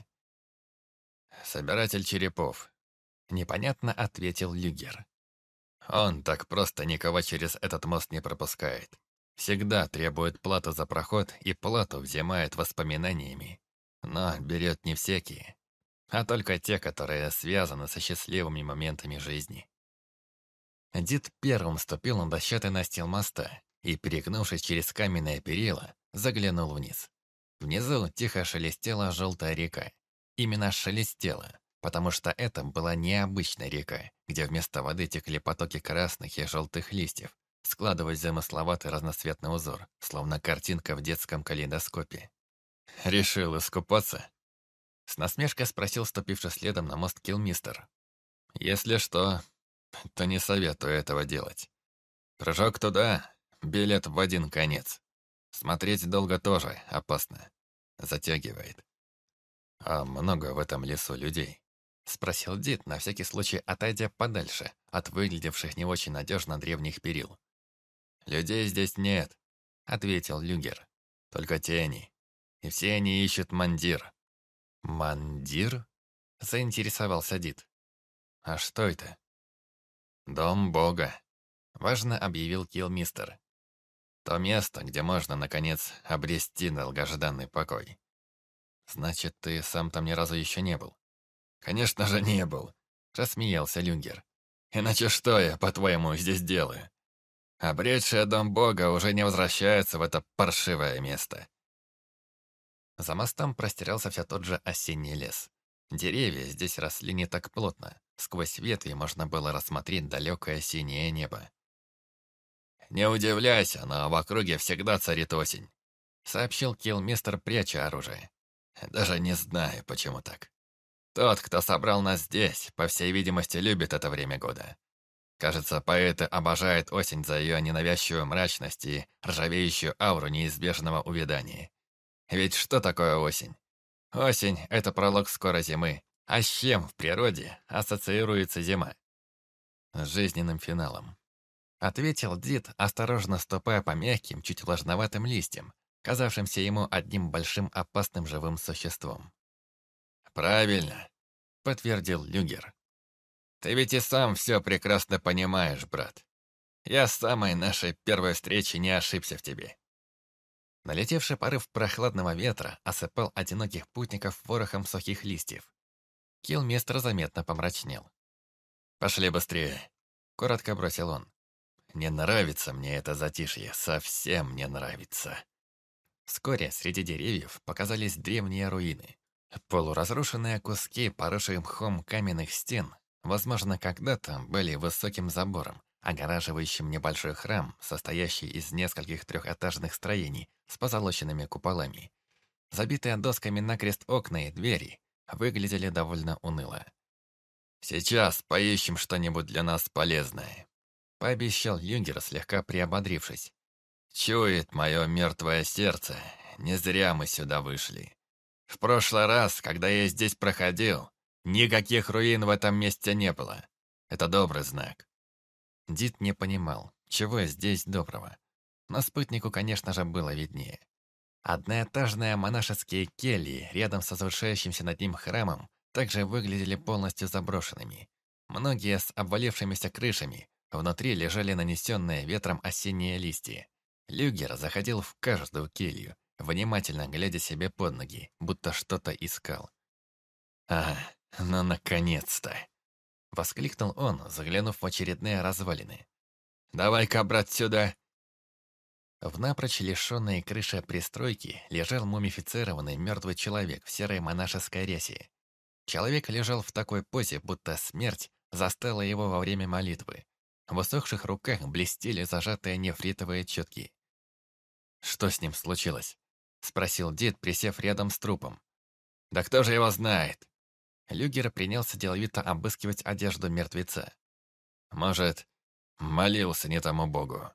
«Собиратель черепов», — непонятно ответил Люгер. «Он так просто никого через этот мост не пропускает. Всегда требует плату за проход и плату взимает воспоминаниями. Но берет не всякие, а только те, которые связаны со счастливыми моментами жизни». Дед первым ступил на дощатый настил моста и, перегнувшись через каменное перила, заглянул вниз. Внизу тихо шелестела желтая река. Именно шелестела, потому что это была необычная река, где вместо воды текли потоки красных и желтых листьев, складываясь в замысловатый разноцветный узор, словно картинка в детском калейдоскопе. «Решил искупаться?» С насмешкой спросил ступивший следом на мост киллмистер. «Если что, то не советую этого делать. Прыжок туда — билет в один конец. Смотреть долго тоже опасно. Затягивает. А много в этом лесу людей?» спросил Дид, на всякий случай отойдя подальше от выглядевших не очень надежно древних перил.
«Людей здесь нет», — ответил Люгер. «Только тени. И все они ищут мандир».
«Мандир?» — заинтересовался Дид. «А что это?»
«Дом Бога»,
— важно объявил Киллмистер.
«То место, где можно, наконец, обрести долгожданный покой».
«Значит, ты сам там ни разу еще не был?»
«Конечно же не был», — рассмеялся Люгер. «Иначе что я, по-твоему, здесь делаю? Обретший дом Бога уже не возвращается в это паршивое место».
За мостом простирался все тот же осенний лес. Деревья здесь росли не так плотно. Сквозь ветви можно было рассмотреть далекое синее небо.
«Не удивляйся, но в округе всегда царит осень»,
— сообщил Киллмистер, пряча оружие.
«Даже не знаю, почему так. Тот, кто собрал нас здесь, по всей видимости, любит это время года. Кажется, поэты обожают осень за ее ненавязчивую мрачность и ржавеющую ауру неизбежного увядания. Ведь что такое осень? Осень — это пролог скорой зимы. А с чем в природе ассоциируется зима?
С жизненным финалом. Ответил Дид, осторожно ступая по мягким, чуть влажноватым листьям, казавшимся ему одним большим опасным живым существом.
«Правильно», — подтвердил Люгер. «Ты ведь и сам все прекрасно понимаешь, брат. Я с самой нашей первой встречи не ошибся в тебе».
Налетевший порыв прохладного ветра осыпал одиноких путников ворохом сухих листьев. Киллмистер заметно помрачнел.
«Пошли быстрее», — коротко бросил он. «Не нравится мне это затишье, совсем не нравится».
Вскоре среди деревьев показались древние руины. Полуразрушенные куски, поросших мхом каменных стен, возможно, когда-то были высоким забором, огораживающим небольшой храм, состоящий из нескольких трехэтажных строений с позолоченными куполами. Забитые досками накрест окна и двери выглядели довольно уныло.
«Сейчас поищем что-нибудь для нас полезное»,
— пообещал Люгер, слегка приободрившись.
«Чует мое мертвое сердце, не зря мы сюда вышли. В прошлый раз, когда я здесь проходил, никаких руин в этом месте не было. Это добрый знак».
Дид не понимал, чего здесь доброго. Но спутнику, конечно же, было виднее. Одноэтажные монашеские кельи рядом с возвышающимся над ним храмом также выглядели полностью заброшенными. Многие с обвалившимися крышами, внутри лежали нанесенные ветром осенние листья. Люгер заходил в каждую келью, внимательно глядя себе под ноги, будто что-то искал.
«А, ну наконец-то!»
— воскликнул он, заглянув в очередные развалины.
«Давай-ка, брат, сюда!»
В напрочь лишенной крыши пристройки лежал мумифицированный мертвый человек в серой монашеской рясе. Человек лежал в такой позе, будто смерть застала его во время молитвы. В усохших руках блестели зажатые нефритовые четки.
«Что с ним случилось?»
— спросил Дид, присев рядом с трупом.
«Да кто же его знает?»
Люгер принялся деловито обыскивать одежду мертвеца.
«Может, молился не тому богу?»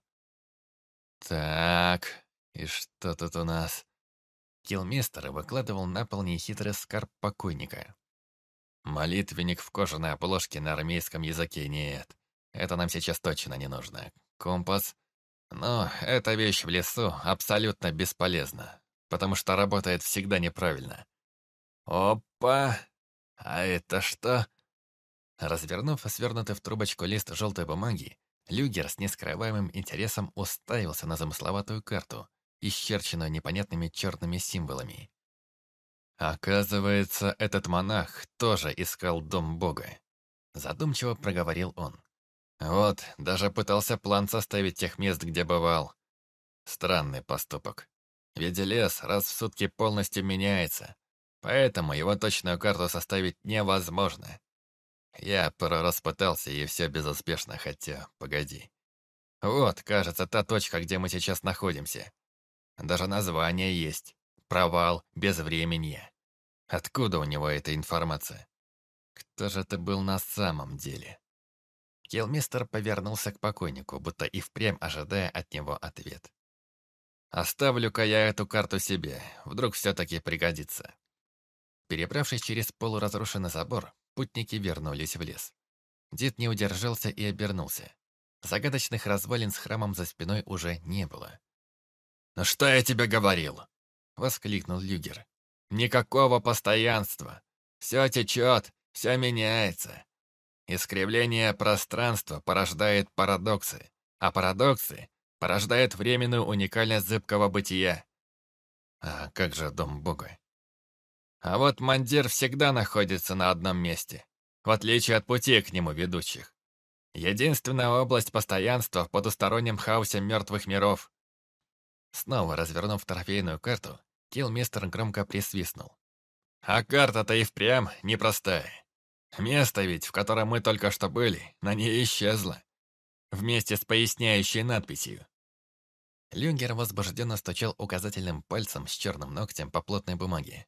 «Так, и что тут у нас?» Киллмистер выкладывал на пол нехитрый скарб покойника.
«Молитвенник в кожаной обложке на армейском языке нет. Это нам сейчас точно не нужно. Компас? Но эта вещь в лесу абсолютно бесполезна, потому что работает всегда неправильно. Опа! А это что?»
Развернув свернутый в трубочку лист желтой бумаги, Люгер с нескрываемым интересом уставился на замысловатую карту, исчерченную непонятными черными символами.
«Оказывается, этот монах тоже искал дом Бога», —
задумчиво проговорил он.
«Вот, даже пытался план составить тех мест, где бывал. Странный поступок. Ведь лес раз в сутки полностью меняется, поэтому его точную карту составить невозможно. Я пару раз пытался, и все безуспешно, хотя, погоди. Вот, кажется, та точка, где мы сейчас находимся. Даже название есть. Провал безвременья. Откуда у него эта информация? Кто же это был на самом деле?»
Киллмистер повернулся к покойнику, будто и впрямь ожидая от него ответ.
«Оставлю-ка я эту карту себе, вдруг все-таки пригодится».
Перебравшись через полуразрушенный забор, Путники вернулись в лес. Дид не удержался и обернулся. Загадочных развалин с храмом за спиной уже не было.
«Ну что я тебе говорил?»
— воскликнул Люгер.
«Никакого постоянства. Все течет, все меняется. Искривление пространства порождает парадоксы, а парадоксы порождают временную уникальность зыбкого бытия».
«А как же дом Бога?»
«А вот Мандир всегда находится на одном месте, в отличие от путей к нему ведущих. Единственная область постоянства в потустороннем хаосе мертвых миров».
Снова развернув трофейную карту, Киллмистер громко присвистнул.
«А карта-то и впрямь непростая. Место ведь, в котором мы только что были, на ней исчезло. Вместе с поясняющей надписью».
Люгер возбужденно стучал указательным пальцем с черным ногтем по плотной бумаге.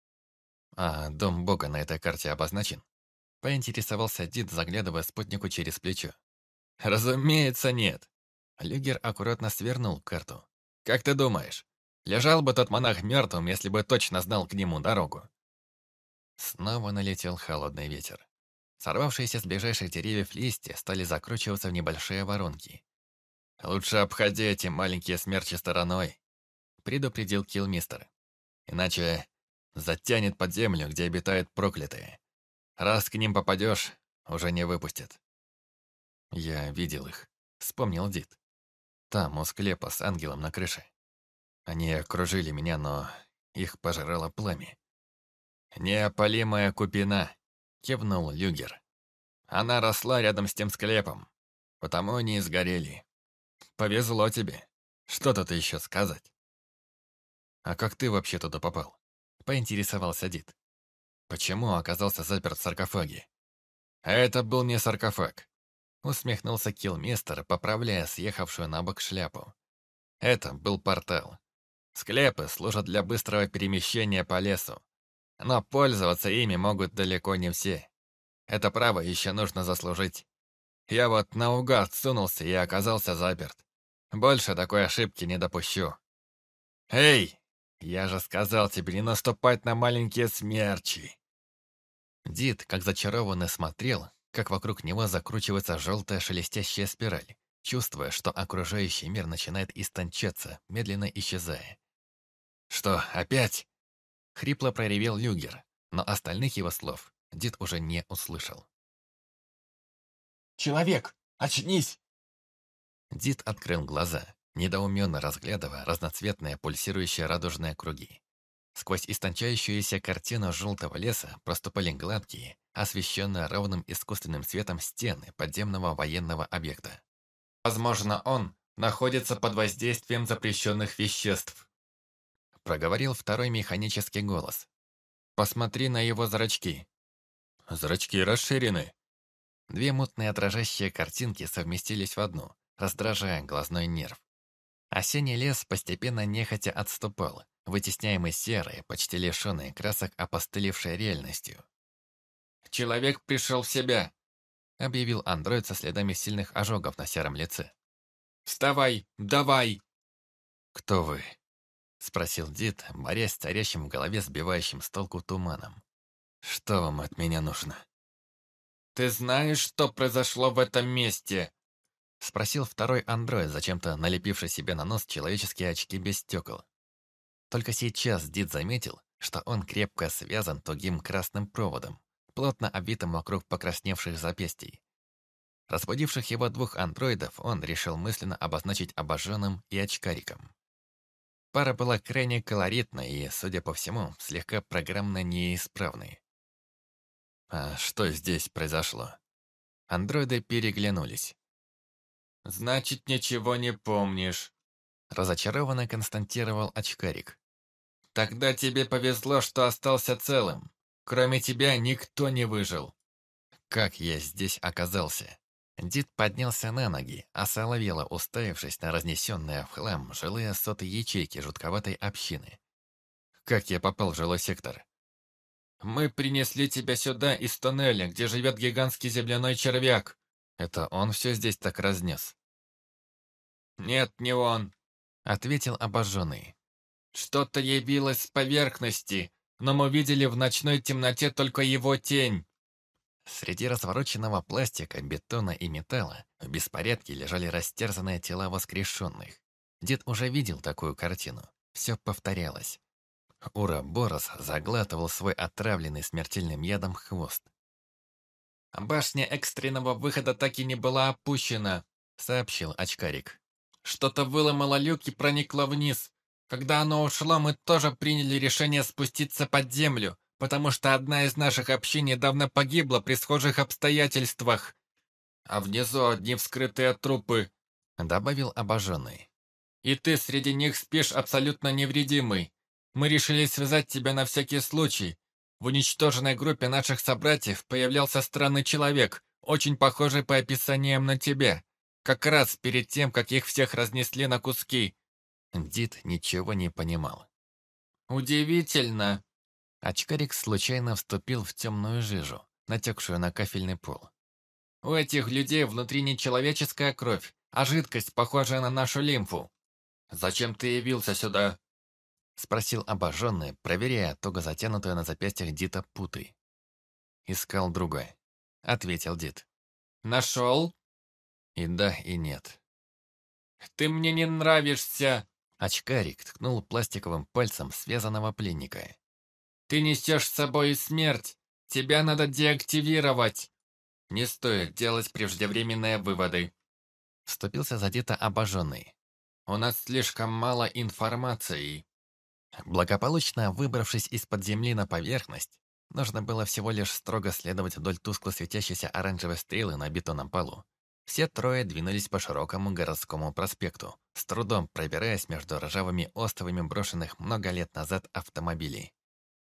«А дом Бога на этой карте обозначен?» Поинтересовался Дид, заглядывая спутнику через плечо.
«Разумеется, нет».
Люгер аккуратно свернул карту.
«Как ты думаешь, лежал бы тот монах мертвым, если бы точно знал к нему дорогу?»
Снова налетел холодный ветер. Сорвавшиеся с ближайших деревьев листья стали закручиваться в небольшие воронки.
«Лучше обходи эти маленькие смерчи стороной»,
— предупредил Киллмистер.
«Иначе затянет под землю, где обитают проклятые. Раз к ним попадешь, уже не выпустят».
«Я видел их», — вспомнил Дид. «Там, у склепа с ангелом на крыше. Они окружили меня, но их пожрало пламя».
«Неопалимая купина», — кивнул Люгер. «Она росла рядом с тем склепом, потому они и сгорели. Повезло тебе. Что тут еще сказать?»
«А как ты вообще туда попал?» — поинтересовался Дид. «Почему оказался заперт в саркофаге?»
«Это был не саркофаг»,
— усмехнулся Киллмистер, поправляя съехавшую на бок шляпу.
«Это был портал. Склепы служат для быстрого перемещения по лесу, но пользоваться ими могут далеко не все. Это право еще нужно заслужить. Я вот наугад сунулся и оказался заперт. Больше такой ошибки не допущу. Эй, я же сказал тебе не наступать на маленькие смерчи».
Дид, как зачарованный, смотрел, как вокруг него закручивается желтая шелестящая спираль, чувствуя, что окружающий мир начинает истончаться, медленно исчезая.
«Что, опять?»
— хрипло проревел Люгер, но остальных его слов Дид уже не услышал.
«Человек, очнись!»
Дид открыл глаза, недоуменно разглядывая разноцветные пульсирующие радужные круги. Сквозь истончающуюся картину желтого леса проступали гладкие, освещенные ровным искусственным светом стены подземного военного объекта.
«Возможно, он находится под воздействием запрещенных веществ»,
— проговорил второй механический голос.
«Посмотри на его зрачки». «Зрачки расширены».
Две мутные дрожащие картинки совместились в одну, раздражая глазной нерв. Осенний лес постепенно нехотя отступал, вытесняемый серой, почти лишенной красок опостылевшей реальностью.
«Человек пришел в себя»,
— объявил андроид со следами сильных ожогов на сером лице.
«Вставай, давай!»
«Кто вы?» — спросил Дид, борясь с царящим в голове сбивающим с толку туманом. «Что вам от меня нужно?»
«Ты знаешь, что произошло в этом месте?»
— спросил второй андроид, зачем-то налепивший себе на нос человеческие очки без стекол. Только сейчас Дид заметил, что он крепко связан тугим красным проводом, плотно обвитым вокруг покрасневших запястий. Разбудивших его двух андроидов он решил мысленно обозначить обожженным и очкариком. Пара была крайне колоритной и, судя по всему, слегка программно неисправной.
«А что здесь произошло?»
Андроиды переглянулись.
«Значит, ничего не помнишь»,
— разочарованно констатировал очкарик.
«Тогда тебе повезло, что остался целым. Кроме тебя никто не выжил».
«Как я здесь оказался?» Дид поднялся на ноги, осоловело уставившись на разнесенные в хлам жилые соты ячейки жутковатой общины. «Как я попал в жилой сектор?»
«Мы принесли тебя сюда из тоннеля, где живет гигантский земляной червяк».
«Это он все здесь так разнес?»
«Нет, не он»,
— ответил обожженный.
«Что-то явилось с поверхности, но мы видели в ночной темноте только его тень».
Среди развороченного пластика, бетона и металла в беспорядке лежали растерзанные тела воскрешенных. Дед уже видел такую картину. Все повторялось. Ура-Борос заглатывал свой отравленный смертельным ядом хвост.
«Башня экстренного выхода так и не была опущена», —
сообщил очкарик.
«Что-то выломало люк и проникло вниз. Когда оно ушло, мы тоже приняли решение спуститься под землю, потому что одна из наших общин недавно погибла при схожих обстоятельствах. А внизу одни вскрытые трупы»,
— добавил обожженный.
«И ты среди них спишь абсолютно невредимый. Мы решили связать тебя на всякий случай. В уничтоженной группе наших собратьев появлялся странный человек, очень похожий по описаниям на тебя. Как раз перед тем, как их всех разнесли на куски».
Дид ничего не понимал.
«Удивительно!»
Очкарик случайно вступил в темную жижу, натекшую на кафельный пол.
«У этих людей внутри не человеческая кровь, а жидкость, похожая на нашу лимфу. Зачем ты явился сюда?»
— спросил обожженный, проверяя туго затянутую на запястьях Дита путы. «Искал друга», — ответил Дит.
«Нашел?»
«И да, и нет».
«Ты мне не нравишься!»
Очкарик ткнул пластиковым пальцем связанного пленника.
«Ты несешь с собой смерть! Тебя надо деактивировать!» «Не стоит делать преждевременные выводы!»
Вступился за Дита обожженный.
«У нас слишком мало информации!»
Благополучно выбравшись из-под земли на поверхность, нужно было всего лишь строго следовать вдоль тускло светящейся оранжевой стрелы на бетонном полу. Все трое двинулись по широкому городскому проспекту, с трудом пробираясь между ржавыми остовами брошенных много лет назад автомобилей.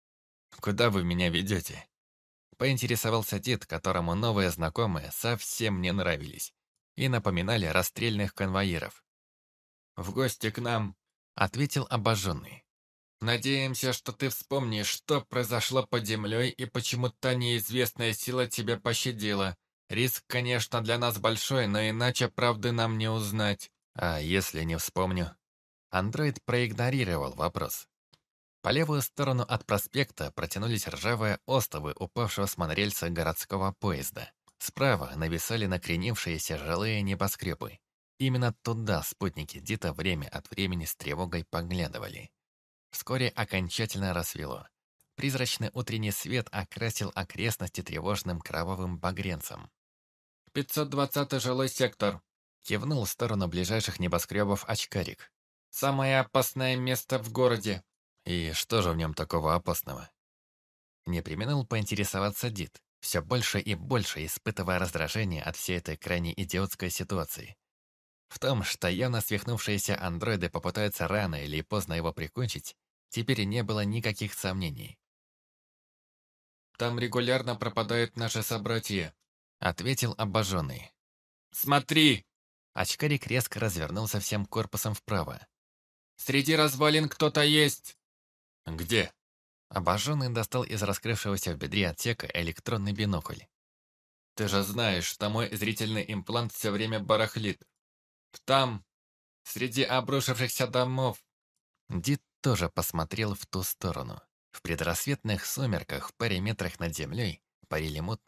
«Куда вы меня ведете?» Поинтересовался Дид, которому новые знакомые совсем не нравились и напоминали расстрельных конвоиров.
«В гости к нам»,
— ответил обожженный.
«Надеемся, что ты вспомнишь, что произошло под землей и почему та неизвестная сила тебя пощадила. Риск, конечно, для нас большой, но иначе правды нам не узнать».
«А если не вспомню?» Андроид проигнорировал вопрос. По левую сторону от проспекта протянулись ржавые остовы упавшего с монорельса городского поезда. Справа нависали накренившиеся жилые небоскребы. Именно туда спутники Дита время от времени с тревогой поглядывали. Вскоре окончательно рассвело. Призрачный утренний свет окрасил окрестности тревожным кровавым багрянцем.
520-й жилой сектор»,
— кивнул в сторону ближайших небоскребов очкарик.
«Самое опасное место в городе».
«И что же в нем такого опасного?» Не преминул поинтересоваться Дид, все больше и больше испытывая раздражение от всей этой крайне идиотской ситуации. В том, что явно свихнувшиеся андроиды попытаются рано или поздно его прикончить, теперь не было никаких сомнений.
«Там регулярно пропадают наши собратья»,
— ответил обожженный.
«Смотри!»
Очкарик резко развернулся всем корпусом вправо.
«Среди развалин кто-то есть!»
«Где?» Обожженный достал из раскрывшегося в бедре отсека электронный бинокль.
«Ты же знаешь, что мой зрительный имплант все время барахлит. Там, среди обрушившихся домов».
Дид тоже посмотрел в ту сторону. В предрассветных сумерках в паре метрах над землей парили мутные